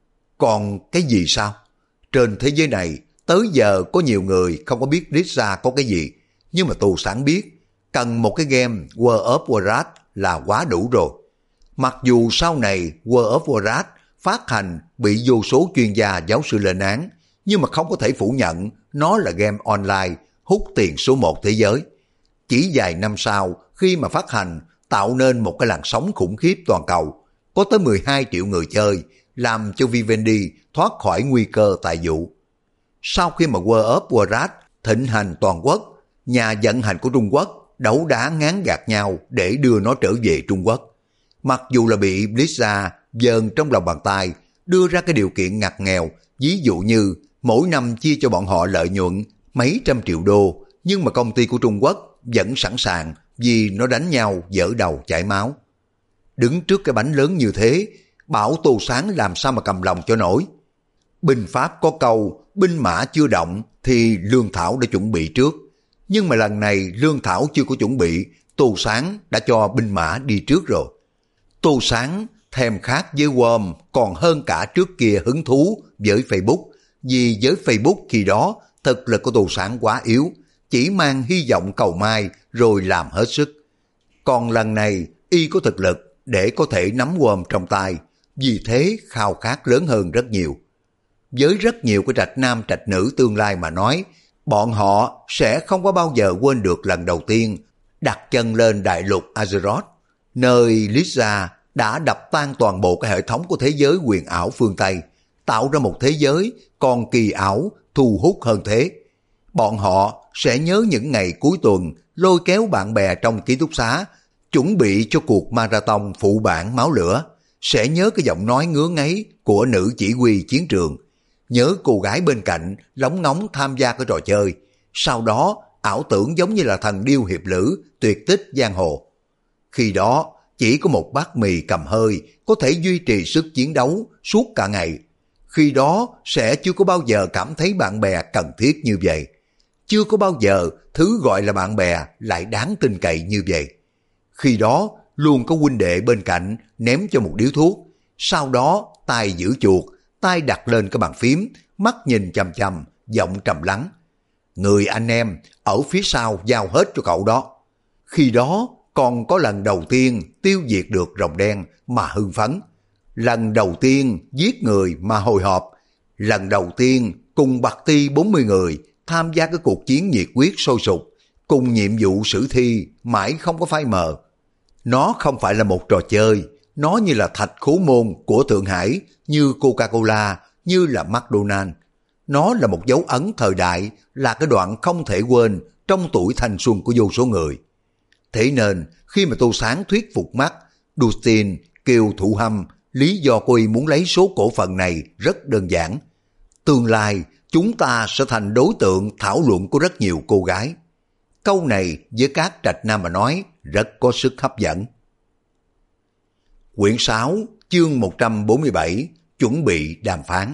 Còn cái gì sao? Trên thế giới này, tới giờ có nhiều người không có biết Blizzard có cái gì, nhưng mà Tô Sáng biết, cần một cái game World of Warcraft là quá đủ rồi. Mặc dù sau này World of Warcraft phát hành bị vô số chuyên gia giáo sư lên án, nhưng mà không có thể phủ nhận nó là game online hút tiền số 1 thế giới. Chỉ vài năm sau, khi mà phát hành, tạo nên một cái làn sóng khủng khiếp toàn cầu, có tới 12 triệu người chơi, làm cho Vivendi thoát khỏi nguy cơ tài vụ. Sau khi mà World of Warcraft thịnh hành toàn quốc, nhà vận hành của Trung Quốc đấu đá ngán gạt nhau để đưa nó trở về Trung Quốc. Mặc dù là bị Blizzard dờn trong lòng bàn tay, đưa ra cái điều kiện ngặt nghèo, ví dụ như mỗi năm chia cho bọn họ lợi nhuận mấy trăm triệu đô, nhưng mà công ty của Trung Quốc vẫn sẵn sàng vì nó đánh nhau dở đầu chảy máu. Đứng trước cái bánh lớn như thế, bảo Tô Sáng làm sao mà cầm lòng cho nổi. Binh pháp có câu, binh mã chưa động thì lương thảo đã chuẩn bị trước. Nhưng mà lần này lương thảo chưa có chuẩn bị, Tô Sáng đã cho binh mã đi trước rồi. Tô Sáng thèm khát với Worm còn hơn cả trước kia hứng thú với Facebook, vì với Facebook khi đó thực lực của Tô Sáng quá yếu, chỉ mang hy vọng cầu mai rồi làm hết sức. Còn lần này y có thực lực để có thể nắm Worm trong tay, vì thế khao khát lớn hơn rất nhiều. Với rất nhiều cái trạch nam trạch nữ tương lai mà nói, bọn họ sẽ không có bao giờ quên được lần đầu tiên đặt chân lên đại lục Azeroth, nơi Blizzard đã đập tan toàn bộ cái hệ thống của thế giới huyền ảo phương Tây, tạo ra một thế giới còn kỳ ảo, thu hút hơn thế. Bọn họ sẽ nhớ những ngày cuối tuần lôi kéo bạn bè trong ký túc xá, chuẩn bị cho cuộc marathon phụ bản máu lửa, sẽ nhớ cái giọng nói ngứa ngáy của nữ chỉ huy chiến trường, nhớ cô gái bên cạnh lóng ngóng tham gia cái trò chơi, sau đó ảo tưởng giống như là thần điêu hiệp lữ tuyệt tích giang hồ. Khi đó chỉ có một bát mì cầm hơi có thể duy trì sức chiến đấu suốt cả ngày. Khi đó sẽ chưa có bao giờ cảm thấy bạn bè cần thiết như vậy. Chưa có bao giờ thứ gọi là bạn bè lại đáng tin cậy như vậy. Khi đó luôn có huynh đệ bên cạnh ném cho một điếu thuốc, sau đó tay giữ chuột, tay đặt lên cái bàn phím, mắt nhìn chằm chằm, giọng trầm lắng. Người anh em ở phía sau giao hết cho cậu đó. Khi đó còn có lần đầu tiên tiêu diệt được rồng đen mà hưng phấn. Lần đầu tiên giết người mà hồi hộp. Lần đầu tiên cùng bạc ti 40 người tham gia cái cuộc chiến nhiệt huyết sôi sục, cùng nhiệm vụ sử thi mãi không có phai mờ. Nó không phải là một trò chơi, nó như là thạch khố môn của Thượng Hải, như Coca-Cola, như là McDonald's. Nó là một dấu ấn thời đại, là cái đoạn không thể quên trong tuổi thanh xuân của vô số người. Thế nên, khi mà Tô Sáng thuyết phục mắt, Dustin kêu Thụ Hâm, lý do cô ấy muốn lấy số cổ phần này rất đơn giản. Tương lai, chúng ta sẽ thành đối tượng thảo luận của rất nhiều cô gái. Câu này với các trạch nam mà nói rất có sức hấp dẫn. Quyển 6, chương 147, chuẩn bị đàm phán.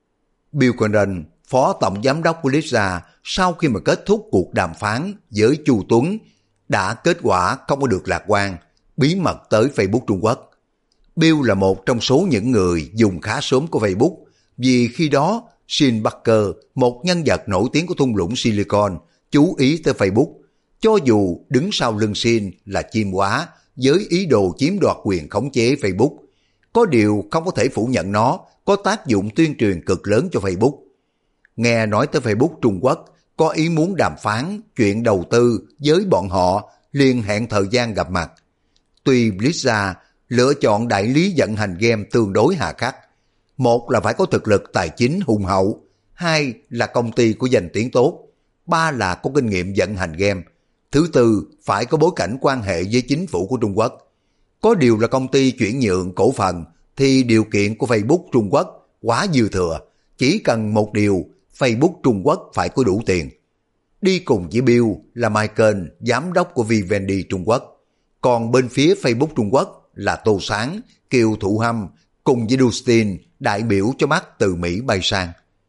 Bill Condon, phó tổng giám đốc của Lisa, sau khi mà kết thúc cuộc đàm phán với Chu Tuấn, đã kết quả không có được lạc quan, bí mật tới Facebook Trung Quốc. Bill là một trong số những người dùng khá sớm của Facebook, vì khi đó Sean Parker, một nhân vật nổi tiếng của thung lũng Silicon, chú ý tới Facebook. Cho dù đứng sau lưng Sean là chim hóa với ý đồ chiếm đoạt quyền khống chế Facebook, có điều không có thể phủ nhận nó có tác dụng tuyên truyền cực lớn cho Facebook. Nghe nói tới Facebook Trung Quốc có ý muốn đàm phán chuyện đầu tư với bọn họ, liền hẹn thời gian gặp mặt. Tuy Blizzard lựa chọn đại lý vận hành game tương đối hà khắc, một là phải có thực lực tài chính hùng hậu, hai là công ty có danh tiếng tốt, ba là có kinh nghiệm vận hành game, thứ tư phải có bối cảnh quan hệ với chính phủ của Trung Quốc. Có điều là công ty chuyển nhượng cổ phần thì điều kiện của Facebook Trung Quốc quá dư thừa, chỉ cần một điều, Facebook Trung Quốc phải có đủ tiền. Đi cùng với Bill là Michael, giám đốc của Vivendi Trung Quốc, còn bên phía Facebook Trung Quốc là Tô Sáng, Kiều Thụ Hâm cùng với Dustin, đại biểu cho mắt từ Mỹ bay sang.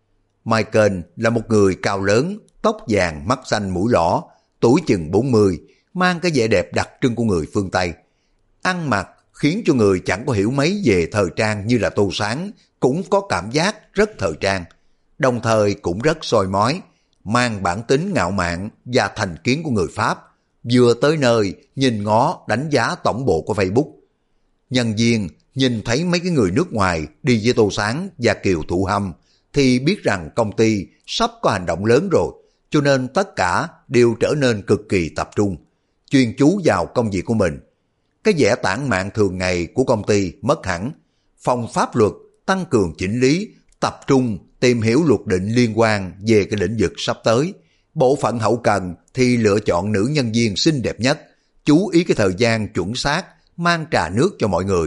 Michael là một người cao lớn, tóc vàng, mắt xanh mũi lõ, tuổi chừng 40, mang cái vẻ đẹp đặc trưng của người phương Tây. Ăn mặc khiến cho người chẳng có hiểu mấy về thời trang như là Tô Sáng cũng có cảm giác rất thời trang, đồng thời cũng rất soi mói, mang bản tính ngạo mạn và thành kiến của người Pháp, vừa tới nơi nhìn ngó đánh giá tổng bộ của Facebook. Nhân viên nhìn thấy mấy cái người nước ngoài đi với Tô Sáng và Kiều Thụ Hâm thì biết rằng công ty sắp có hành động lớn rồi, cho nên tất cả đều trở nên cực kỳ tập trung, chuyên chú vào công việc của mình. Cái vẻ tản mạn thường ngày của công ty mất hẳn, phòng pháp luật tăng cường chỉnh lý, tập trung tìm hiểu luật định liên quan về cái lĩnh vực sắp tới. Bộ phận hậu cần thì lựa chọn nữ nhân viên xinh đẹp nhất, chú ý cái thời gian chuẩn xác, mang trà nước cho mọi người.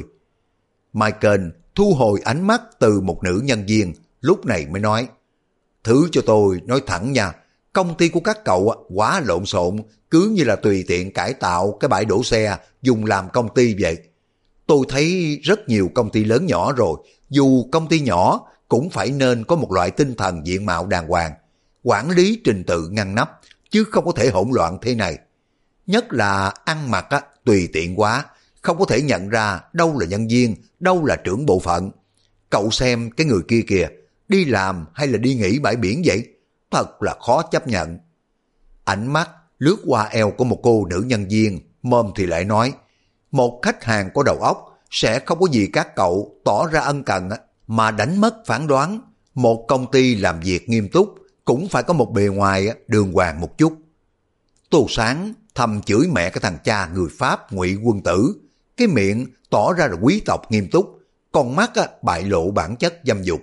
Michael thu hồi ánh mắt từ một nữ nhân viên, lúc này mới nói: "Thứ cho tôi nói thẳng nha, công ty của các cậu quá lộn xộn, cứ như là tùy tiện cải tạo cái bãi đổ xe dùng làm công ty vậy. Tôi thấy rất nhiều công ty lớn nhỏ rồi, dù công ty nhỏ cũng phải nên có một loại tinh thần diện mạo đàng hoàng, quản lý trình tự ngăn nắp, chứ không có thể hỗn loạn thế này. Nhất là ăn mặc tùy tiện quá, không có thể nhận ra đâu là nhân viên, đâu là trưởng bộ phận. Cậu xem cái người kia kìa, đi làm hay là đi nghỉ bãi biển vậy? Thật là khó chấp nhận." Ánh mắt lướt qua eo của một cô nữ nhân viên, mồm thì lại nói: "Một khách hàng có đầu óc sẽ không có gì các cậu tỏ ra ân cần mà đánh mất phán đoán. Một công ty làm việc nghiêm túc cũng phải có một bề ngoài đường hoàng một chút." Tô Sáng thầm chửi mẹ cái thằng cha người Pháp Ngụy Quân Tử, cái miệng tỏ ra là quý tộc nghiêm túc, còn mắt bại lộ bản chất dâm dục.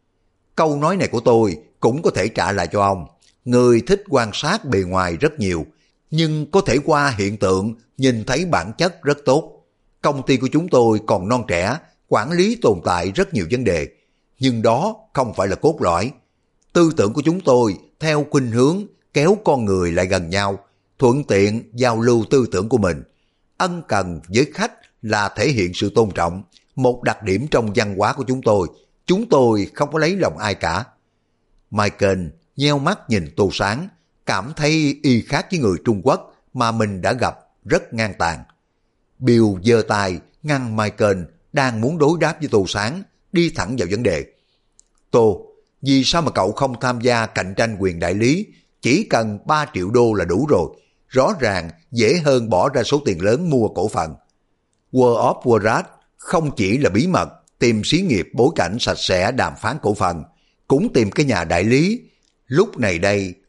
Câu nói này của tôi cũng có thể trả lại cho ông. Người thích quan sát bề ngoài rất nhiều, nhưng có thể qua hiện tượng nhìn thấy bản chất rất tốt. Công ty của chúng tôi còn non trẻ, quản lý tồn tại rất nhiều vấn đề, nhưng đó không phải là cốt lõi. Tư tưởng của chúng tôi theo khuynh hướng kéo con người lại gần nhau, thuận tiện giao lưu tư tưởng của mình. Ân cần với khách là thể hiện sự tôn trọng, một đặc điểm trong văn hóa của chúng tôi không có lấy lòng ai cả. Michael nheo mắt nhìn Tô Sáng, cảm thấy y khác với người Trung Quốc mà mình đã gặp, rất ngang tàn. Bill giơ tay ngăn Michael đang muốn đối đáp với Tô Sáng, đi thẳng vào vấn đề. "Tô, vì sao mà cậu không tham gia cạnh tranh quyền đại lý? Chỉ cần 3 triệu đô là đủ rồi. Rõ ràng dễ hơn bỏ ra số tiền lớn mua cổ phần." World of Warcraft không chỉ là bí mật tìm xí nghiệp bối cảnh sạch sẽ đàm phán cổ phần, cũng tìm cái nhà đại lý. Lúc này đây,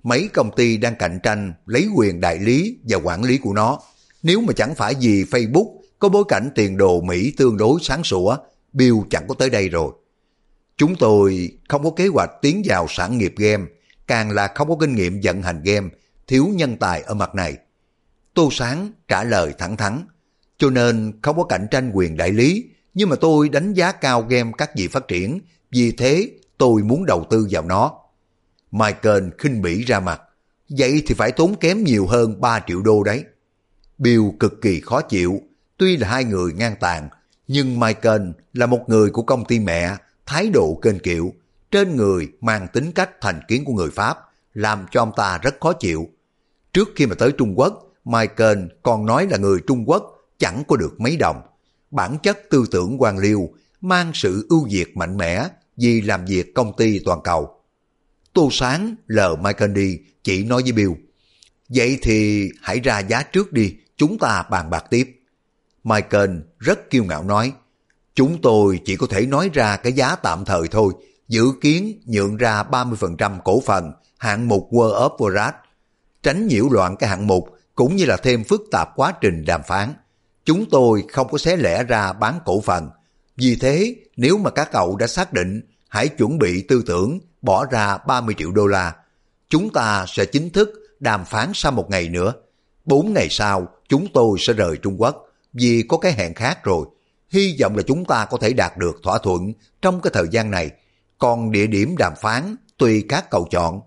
mấy công ty đang cạnh tranh lấy quyền đại lý và quản lý của nó. Nếu mà chẳng phải vì Facebook có bối cảnh tiền đồ Mỹ tương đối sáng sủa, Bill chẳng có tới đây rồi. Chúng tôi không có kế hoạch tiến vào sản nghiệp game, càng là không có kinh nghiệm vận hành game, thiếu nhân tài ở mặt này. Tô Sáng trả lời thẳng thắn, cho nên không có cạnh tranh quyền đại lý, nhưng mà tôi đánh giá cao game các vị phát triển, vì thế tôi muốn đầu tư vào nó. Michael khinh bỉ ra mặt, vậy thì phải tốn kém nhiều hơn 3 triệu đô đấy. Bill cực kỳ khó chịu, tuy là hai người ngang tàn, nhưng Michael là một người của công ty mẹ, thái độ kênh kiệu, trên người mang tính cách thành kiến của người Pháp, làm cho ông ta rất khó chịu. Trước khi mà tới Trung Quốc, Michael còn nói là người Trung Quốc chẳng có được mấy đồng. Bản chất tư tưởng quan liêu, mang sự ưu việt mạnh mẽ vì làm việc công ty toàn cầu. Tô Sáng lờ Michael đi, chỉ nói với Bill, vậy thì hãy ra giá trước đi, chúng ta bàn bạc tiếp. Michael rất kiêu ngạo nói, chúng tôi chỉ có thể nói ra cái giá tạm thời thôi, dự kiến nhượng ra 30% cổ phần hạng mục World of Warcraft, tránh nhiễu loạn cái hạng mục cũng như là thêm phức tạp quá trình đàm phán. Chúng tôi không có xé lẻ ra bán cổ phần. Vì thế, nếu mà các cậu đã xác định, hãy chuẩn bị tư tưởng bỏ ra 30 triệu đô la. Chúng ta sẽ chính thức đàm phán sau 1 ngày nữa. 4 ngày sau, chúng tôi sẽ rời Trung Quốc, vì có cái hẹn khác rồi. Hy vọng là chúng ta có thể đạt được thỏa thuận trong cái thời gian này. Còn địa điểm đàm phán, tùy các cậu chọn.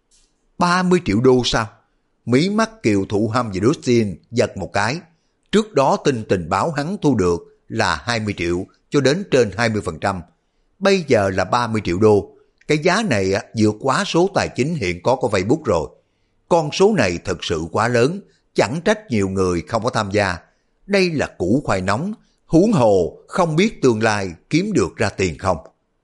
30 triệu đô sao? Mí mắt Kiều Thụ Hâm và Dustin giật một cái. Trước đó tin tình báo hắn thu được là 20 triệu cho đến trên 20%. Bây giờ là 30 triệu đô. Cái giá này vượt quá số tài chính hiện có của Facebook rồi. Con số này thật sự quá lớn, chẳng trách nhiều người không có tham gia. Đây là củ khoai nóng, huống hồ không biết tương lai kiếm được ra tiền không.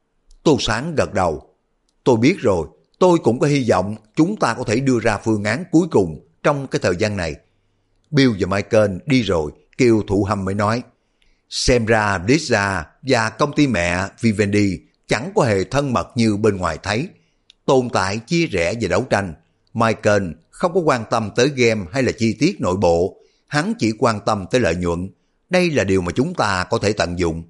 Tô Sáng gật đầu. Tôi biết rồi, tôi cũng có hy vọng chúng ta có thể đưa ra phương án cuối cùng trong cái thời gian này. Bill và Michael đi rồi, Kiều Thụ Hâm mới nói, xem ra Blizzard và công ty mẹ Vivendi chẳng có hề thân mật như bên ngoài thấy. Tồn tại chia rẽ và đấu tranh. Michael không có quan tâm tới game hay là chi tiết nội bộ, hắn chỉ quan tâm tới lợi nhuận. Đây là điều mà chúng ta có thể tận dụng.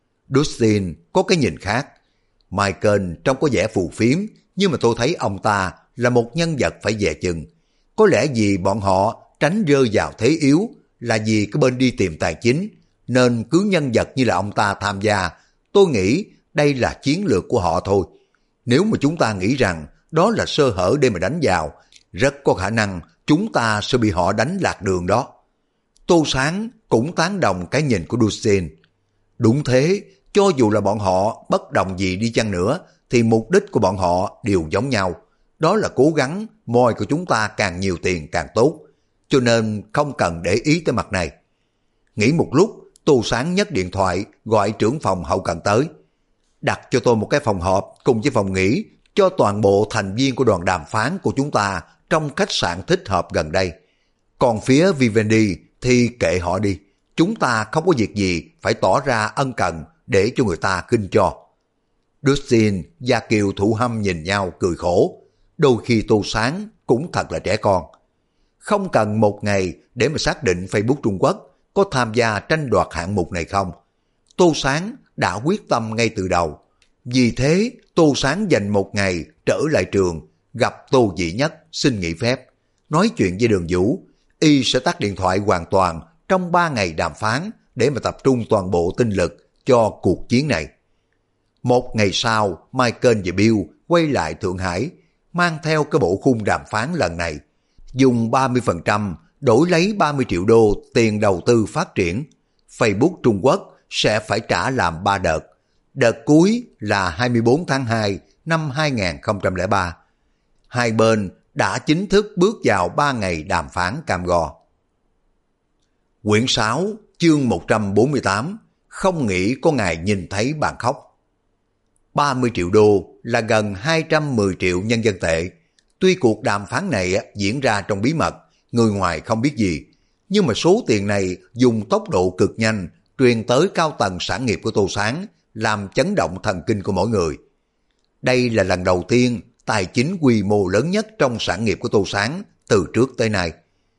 Dustin có cái nhìn khác. Michael trông có vẻ phù phiếm, nhưng mà tôi thấy ông ta là một nhân vật phải dè chừng. Có lẽ vì bọn họ tránh rơi vào thế yếu, là vì cái bên đi tìm tài chính, nên cứ nhân vật như là ông ta tham gia. Tôi nghĩ đây là chiến lược của họ thôi. Nếu mà chúng ta nghĩ rằng đó là sơ hở để mà đánh vào, rất có khả năng chúng ta sẽ bị họ đánh lạc đường đó. Tô Sáng cũng tán đồng cái nhìn của Dustin. Đúng thế, cho dù là bọn họ bất đồng gì đi chăng nữa, thì mục đích của bọn họ đều giống nhau. Đó là cố gắng moi của chúng ta càng nhiều tiền càng tốt. Cho nên không cần để ý tới mặt này. Nghĩ một lúc, Tô Sáng nhấc điện thoại gọi trưởng phòng hậu cần tới. Đặt cho tôi một cái phòng họp cùng với phòng nghỉ cho toàn bộ thành viên của đoàn đàm phán của chúng ta trong khách sạn thích hợp gần đây. Còn phía Vivendi thì kệ họ đi. Chúng ta không có việc gì phải tỏ ra ân cần để cho người ta khinh cho. Dustin và Kiều Thụ Hâm nhìn nhau cười khổ. Đôi khi Tô Sáng cũng thật là trẻ con. Không cần 1 ngày để mà xác định Facebook Trung Quốc có tham gia tranh đoạt hạng mục này không. Tô Sáng đã quyết tâm ngay từ đầu. Vì thế, Tô Sáng dành 1 ngày trở lại trường, gặp Tô Dĩ Nhất xin nghỉ phép. Nói chuyện với Đường Vũ, y sẽ tắt điện thoại hoàn toàn trong 3 ngày đàm phán để mà tập trung toàn bộ tinh lực cho cuộc chiến này. 1 ngày sau, Michael và Bill quay lại Thượng Hải, mang theo cái bộ khung đàm phán lần này. Dùng 30% đổi lấy 30 triệu đô tiền đầu tư phát triển. Facebook Trung Quốc sẽ phải trả làm 3 đợt. Đợt cuối là 24 tháng 2 năm 2003. Hai bên đã chính thức bước vào 3 ngày đàm phán cam go. Quyển 6, chương 148, không nghĩ có ngày nhìn thấy bạn khóc. 30 triệu đô là gần 210 triệu nhân dân tệ. Tuy cuộc đàm phán này diễn ra trong bí mật, người ngoài không biết gì, nhưng mà số tiền này dùng tốc độ cực nhanh truyền tới cao tầng sản nghiệp của Tô Sáng, làm chấn động thần kinh của mỗi người. Đây là lần đầu tiên tài chính quy mô lớn nhất trong sản nghiệp của Tô Sáng từ trước tới nay.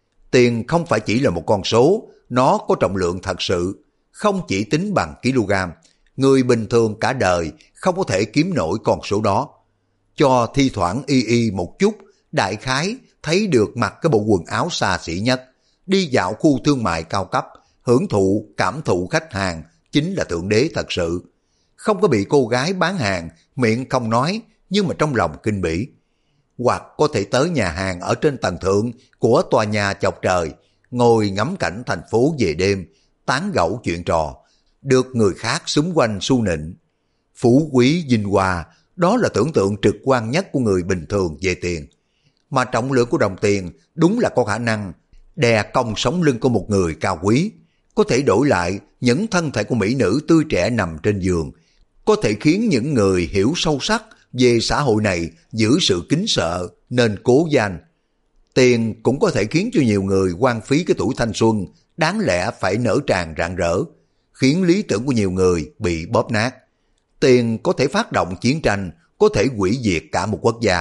Tiền không phải chỉ là một con số, nó có trọng lượng thật sự, không chỉ tính bằng kg. Người bình thường cả đời không có thể kiếm nổi con số đó. Cho thi thoảng y một chút, đại khái thấy được mặc cái bộ quần áo xa xỉ nhất, đi dạo khu thương mại cao cấp, hưởng thụ, cảm thụ khách hàng, chính là thượng đế thật sự. Không có bị cô gái bán hàng, miệng không nói, nhưng mà trong lòng kinh bỉ. Hoặc có thể tới nhà hàng ở trên tầng thượng của tòa nhà chọc trời, ngồi ngắm cảnh thành phố về đêm, tán gẫu chuyện trò, được người khác xung quanh su nịnh. Phú quý vinh hoa, đó là tưởng tượng trực quan nhất của người bình thường về tiền. Mà trọng lượng của đồng tiền đúng là có khả năng đè cong sống lưng của một người cao quý, có thể đổi lại những thân thể của mỹ nữ tươi trẻ nằm trên giường, có thể khiến những người hiểu sâu sắc về xã hội này giữ sự kính sợ nên cố danh. Tiền cũng có thể khiến cho nhiều người hoang phí cái tuổi thanh xuân, đáng lẽ phải nở tràn rạng rỡ, khiến lý tưởng của nhiều người bị bóp nát. Tiền có thể phát động chiến tranh, có thể hủy diệt cả một quốc gia.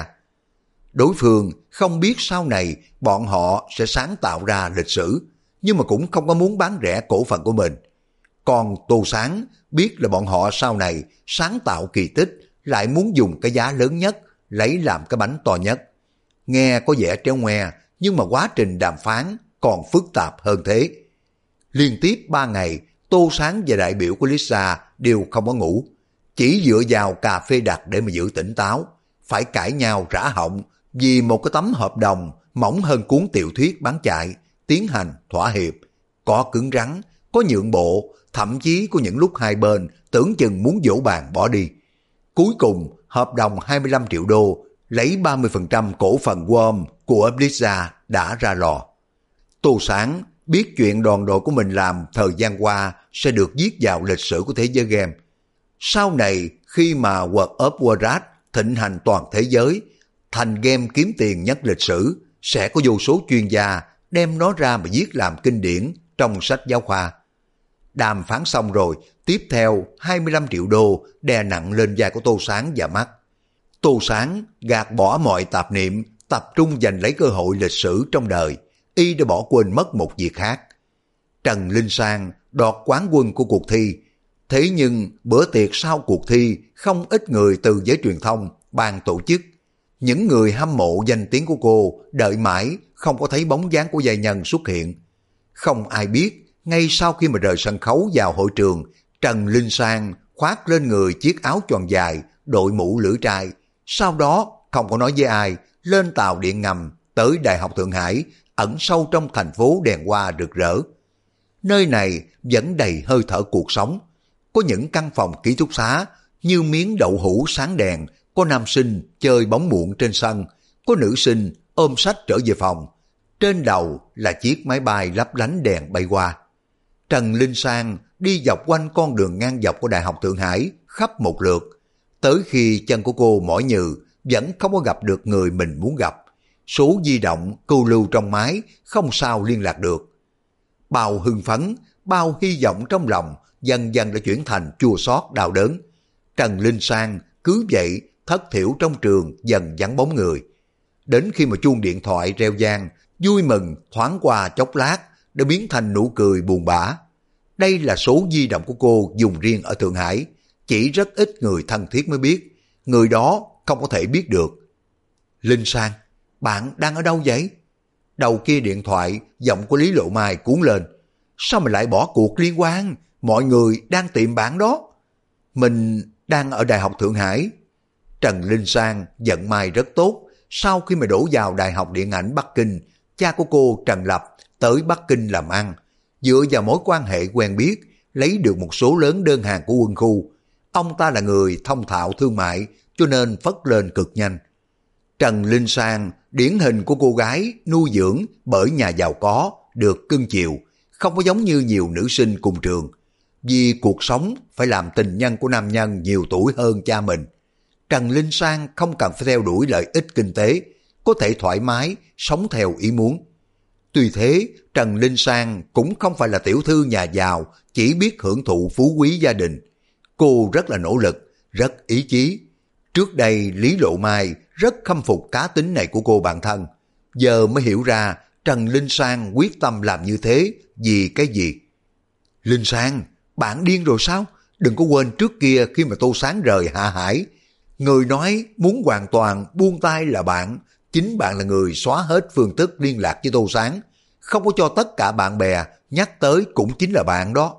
Đối phương không biết sau này bọn họ sẽ sáng tạo ra lịch sử, nhưng mà cũng không có muốn bán rẻ cổ phần của mình. Còn Tô Sáng biết là bọn họ sau này sáng tạo kỳ tích, lại muốn dùng cái giá lớn nhất, lấy làm cái bánh to nhất. Nghe có vẻ tréo ngoe, nhưng mà quá trình đàm phán còn phức tạp hơn thế. Liên tiếp 3 ngày, Tô Sáng và đại biểu của Lisa đều không có ngủ, chỉ dựa vào cà phê đặc để mà giữ tỉnh táo, phải cãi nhau rã họng vì một cái tấm hợp đồng mỏng hơn cuốn tiểu thuyết bán chạy, tiến hành thỏa hiệp, có cứng rắn, có nhượng bộ, thậm chí có những lúc hai bên tưởng chừng muốn vỗ bàn bỏ đi. Cuối cùng, hợp đồng 25 triệu đô, lấy 30% cổ phần Worm của Blizzard đã ra lò. Tô Sáng biết chuyện đoàn đội của mình làm thời gian qua sẽ được viết vào lịch sử của thế giới game. Sau này, khi mà World of Warcraft thịnh hành toàn thế giới, thành game kiếm tiền nhất lịch sử, sẽ có vô số chuyên gia đem nó ra mà viết làm kinh điển trong sách giáo khoa. Đàm phán xong rồi, tiếp theo 25 triệu đô đè nặng lên vai của Tô Sáng và mắt. Tô Sáng gạt bỏ mọi tạp niệm, tập trung giành lấy cơ hội lịch sử trong đời, y đã bỏ quên mất một việc khác. Trần Linh Sang đoạt quán quân của cuộc thi, thế nhưng bữa tiệc sau cuộc thi không ít người từ giới truyền thông, ban tổ chức. Những người hâm mộ danh tiếng của cô đợi mãi không có thấy bóng dáng của giai nhân xuất hiện. Không ai biết, ngay sau khi mà rời sân khấu vào hội trường, Trần Linh Sang khoác lên người chiếc áo choàng dài, đội mũ lưỡi trai. Sau đó, không có nói với ai, lên tàu điện ngầm tới Đại học Thượng Hải, ẩn sâu trong thành phố đèn hoa rực rỡ. Nơi này vẫn đầy hơi thở cuộc sống. Có những căn phòng ký túc xá như miếng đậu hũ sáng đèn, có nam sinh chơi bóng muộn trên sân, có nữ sinh ôm sách trở về phòng. Trên đầu là chiếc máy bay lấp lánh đèn bay qua. Trần Linh Sang đi dọc quanh con đường ngang dọc của Đại học Thượng Hải khắp một lượt. Tới khi chân của cô mỏi nhừ, vẫn không có gặp được người mình muốn gặp. Số di động cô lưu trong máy không sao liên lạc được. Bao hưng phấn, bao hy vọng trong lòng dần dần đã chuyển thành chua xót đau đớn. Trần Linh Sang cứ vậy thất thiểu trong trường dần vắng bóng người. Đến khi mà chuông điện thoại reo vang, vui mừng thoáng qua chốc lát đã biến thành nụ cười buồn bã. Đây là số di động của cô dùng riêng ở Thượng Hải, chỉ rất ít người thân thiết mới biết, người đó không có thể biết được. Linh Sang, bạn đang ở đâu vậy? Đầu kia điện thoại, giọng của Lý Lộ Mai cuốn lên. Sao mà lại bỏ cuộc liên quan? Mọi người đang tìm bạn đó. Mình đang ở Đại học Thượng Hải. Trần Linh Sang giận Mai rất tốt. Sau khi mà đổ vào Đại học Điện ảnh Bắc Kinh, cha của cô Trần Lập tới Bắc Kinh làm ăn. Dựa vào mối quan hệ quen biết, lấy được một số lớn đơn hàng của quân khu. Ông ta là người thông thạo thương mại, cho nên phất lên cực nhanh. Trần Linh Sang, điển hình của cô gái nuôi dưỡng bởi nhà giàu có, được cưng chiều, không có giống như nhiều nữ sinh cùng trường. Vì cuộc sống phải làm tình nhân của nam nhân nhiều tuổi hơn cha mình. Trần Linh Sang không cần phải theo đuổi lợi ích kinh tế, có thể thoải mái, sống theo ý muốn. Tuy thế, Trần Linh Sang cũng không phải là tiểu thư nhà giàu, chỉ biết hưởng thụ phú quý gia đình. Cô rất là nỗ lực, rất ý chí. Trước đây Lý Lộ Mai rất khâm phục cá tính này của cô bạn thân. Giờ mới hiểu ra Trần Linh Sang quyết tâm làm như thế vì cái gì. Linh Sang, bạn điên rồi sao? Đừng có quên trước kia khi mà Tô Sáng rời Hạ Hải, người nói muốn hoàn toàn buông tay là bạn. Chính bạn là người xóa hết phương thức liên lạc với Tô Sáng, không có cho tất cả bạn bè nhắc tới cũng chính là bạn đó.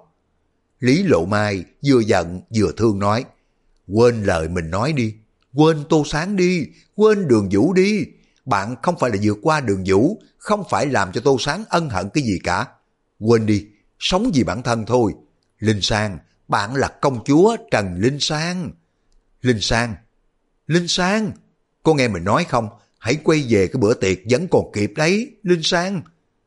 Lý Lộ Mai vừa giận vừa thương nói, quên lời mình nói đi, quên Tô Sáng đi, quên Đường Vũ đi. Bạn không phải là vượt qua Đường Vũ, không phải làm cho Tô Sáng ân hận cái gì cả. Quên đi, sống vì bản thân thôi. Linh Sang, bạn là công chúa Trần Linh Sang. Linh Sang, Linh Sang, cô nghe mình nói không? Hãy quay về cái bữa tiệc vẫn còn kịp đấy, Linh Sang.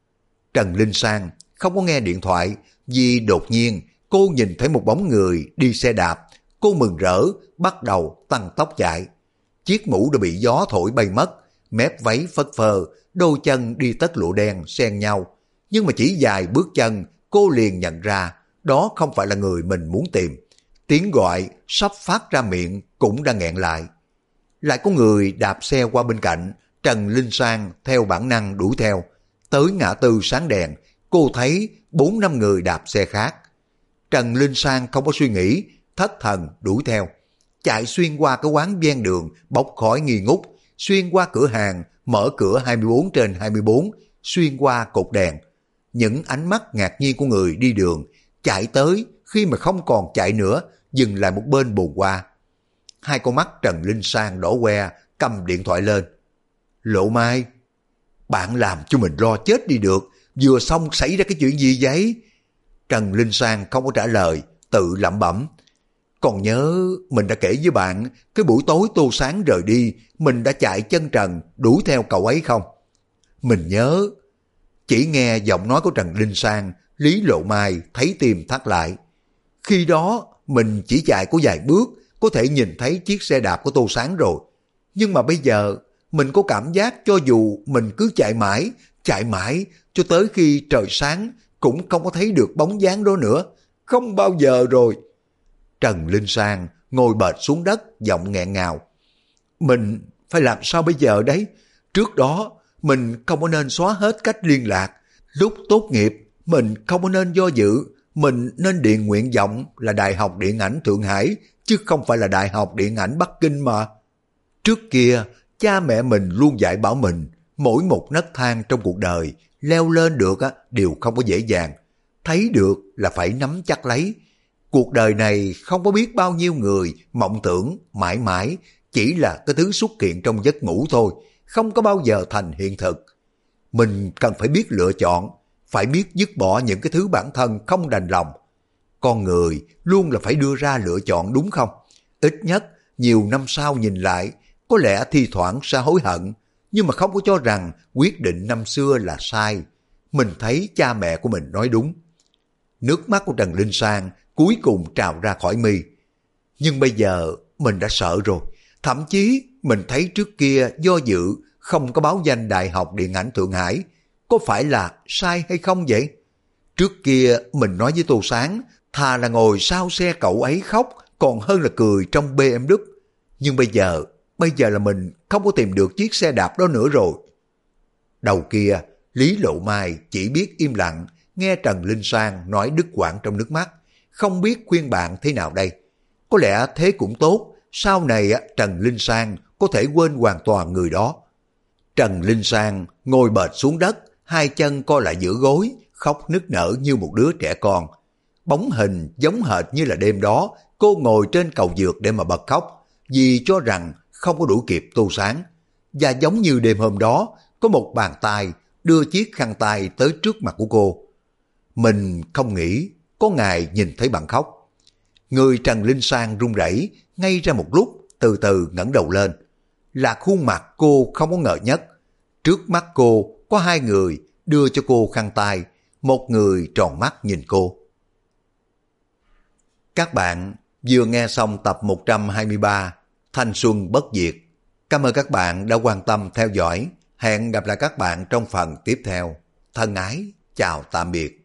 Trần Linh Sang không có nghe điện thoại vì đột nhiên cô nhìn thấy một bóng người đi xe đạp. Cô mừng rỡ, bắt đầu tăng tốc chạy. Chiếc mũ đã bị gió thổi bay mất, mép váy phất phơ, đôi chân đi tất lụa đen xen nhau. Nhưng mà chỉ vài bước chân, cô liền nhận ra đó không phải là người mình muốn tìm. Tiếng gọi sắp phát ra miệng cũng đã nghẹn lại. Lại có người đạp xe qua bên cạnh, Trần Linh Sang theo bản năng đuổi theo. Tới ngã tư sáng đèn, cô thấy 4-5 người đạp xe khác. Trần Linh Sang không có suy nghĩ, thất thần đuổi theo. Chạy xuyên qua cái quán ven đường bốc khói nghi ngút, xuyên qua cửa hàng mở cửa 24/24, xuyên qua cột đèn. Những ánh mắt ngạc nhiên của người đi đường, chạy tới khi mà không còn chạy nữa, dừng lại một bên bồn hoa. Hai con mắt Trần Linh Sang đỏ que, cầm điện thoại lên. Lộ Mai, bạn làm cho mình lo chết đi được, vừa xong xảy ra cái chuyện gì vậy? Trần Linh Sang không có trả lời, tự lẩm bẩm. Còn nhớ mình đã kể với bạn cái buổi tối Tô Sáng rời đi, mình đã chạy chân trần đuổi theo cậu ấy không? Mình nhớ. Chỉ nghe giọng nói của Trần Linh Sang, Lý Lộ Mai thấy tim thắt lại. Khi đó mình chỉ chạy có vài bước, có thể nhìn thấy chiếc xe đạp của Tô Sáng rồi. Nhưng mà bây giờ mình có cảm giác cho dù mình cứ chạy mãi cho tới khi trời sáng cũng không có thấy được bóng dáng đó nữa. Không bao giờ rồi. Trần Linh Sang ngồi bệt xuống đất, giọng nghẹn ngào. Mình phải làm sao bây giờ đấy? Trước đó mình không có nên xóa hết cách liên lạc. Lúc tốt nghiệp mình không có nên do dự. Mình nên điền nguyện vọng là Đại học Điện ảnh Thượng Hải, chứ không phải là Đại học Điện ảnh Bắc Kinh mà. Trước kia cha mẹ mình luôn dạy bảo mình, mỗi một nấc thang trong cuộc đời leo lên được đều không có dễ dàng. Thấy được là phải nắm chắc lấy. Cuộc đời này không có biết bao nhiêu người mộng tưởng mãi mãi chỉ là cái thứ xuất hiện trong giấc ngủ thôi, không có bao giờ thành hiện thực. Mình cần phải biết lựa chọn, phải biết dứt bỏ những cái thứ bản thân không đành lòng. Con người luôn là phải đưa ra lựa chọn đúng không? Ít nhất nhiều năm sau nhìn lại, có lẽ thi thoảng sẽ hối hận, nhưng mà không có cho rằng quyết định năm xưa là sai. Mình thấy cha mẹ của mình nói đúng. Nước mắt của Trần Linh Sang cuối cùng trào ra khỏi mi. Nhưng bây giờ mình đã sợ rồi. Thậm chí mình thấy trước kia do dự không có báo danh Đại học Điện ảnh Thượng Hải. Có phải là sai hay không vậy? Trước kia mình nói với Tô Sáng, thà là ngồi sau xe cậu ấy khóc còn hơn là cười trong BMW. Nhưng bây giờ là mình không có tìm được chiếc xe đạp đó nữa rồi. Đầu kia, Lý Lộ Mai chỉ biết im lặng, nghe Trần Linh Sang nói đứt quãng trong nước mắt, không biết khuyên bạn thế nào đây. Có lẽ thế cũng tốt, sau này Trần Linh Sang có thể quên hoàn toàn người đó. Trần Linh Sang ngồi bệt xuống đất, hai chân co lại giữa gối, khóc nức nở như một đứa trẻ con. Bóng hình giống hệt như là đêm đó, cô ngồi trên cầu vượt để mà bật khóc, vì cho rằng không có đuổi kịp Tô Sáng. Và giống như đêm hôm đó, có một bàn tay đưa chiếc khăn tay tới trước mặt của cô. Mình không nghĩ có ngày nhìn thấy bạn khóc. Người Trần Linh Sang run rẩy, ngay ra một lúc, từ từ ngẩng đầu lên. Là khuôn mặt cô không có ngờ nhất. Trước mắt cô có hai người đưa cho cô khăn tay, một người tròn mắt nhìn cô. Các bạn vừa nghe xong tập 123 Thanh Xuân Bất Diệt. Cảm ơn các bạn đã quan tâm theo dõi. Hẹn gặp lại các bạn trong phần tiếp theo. Thân ái, chào tạm biệt.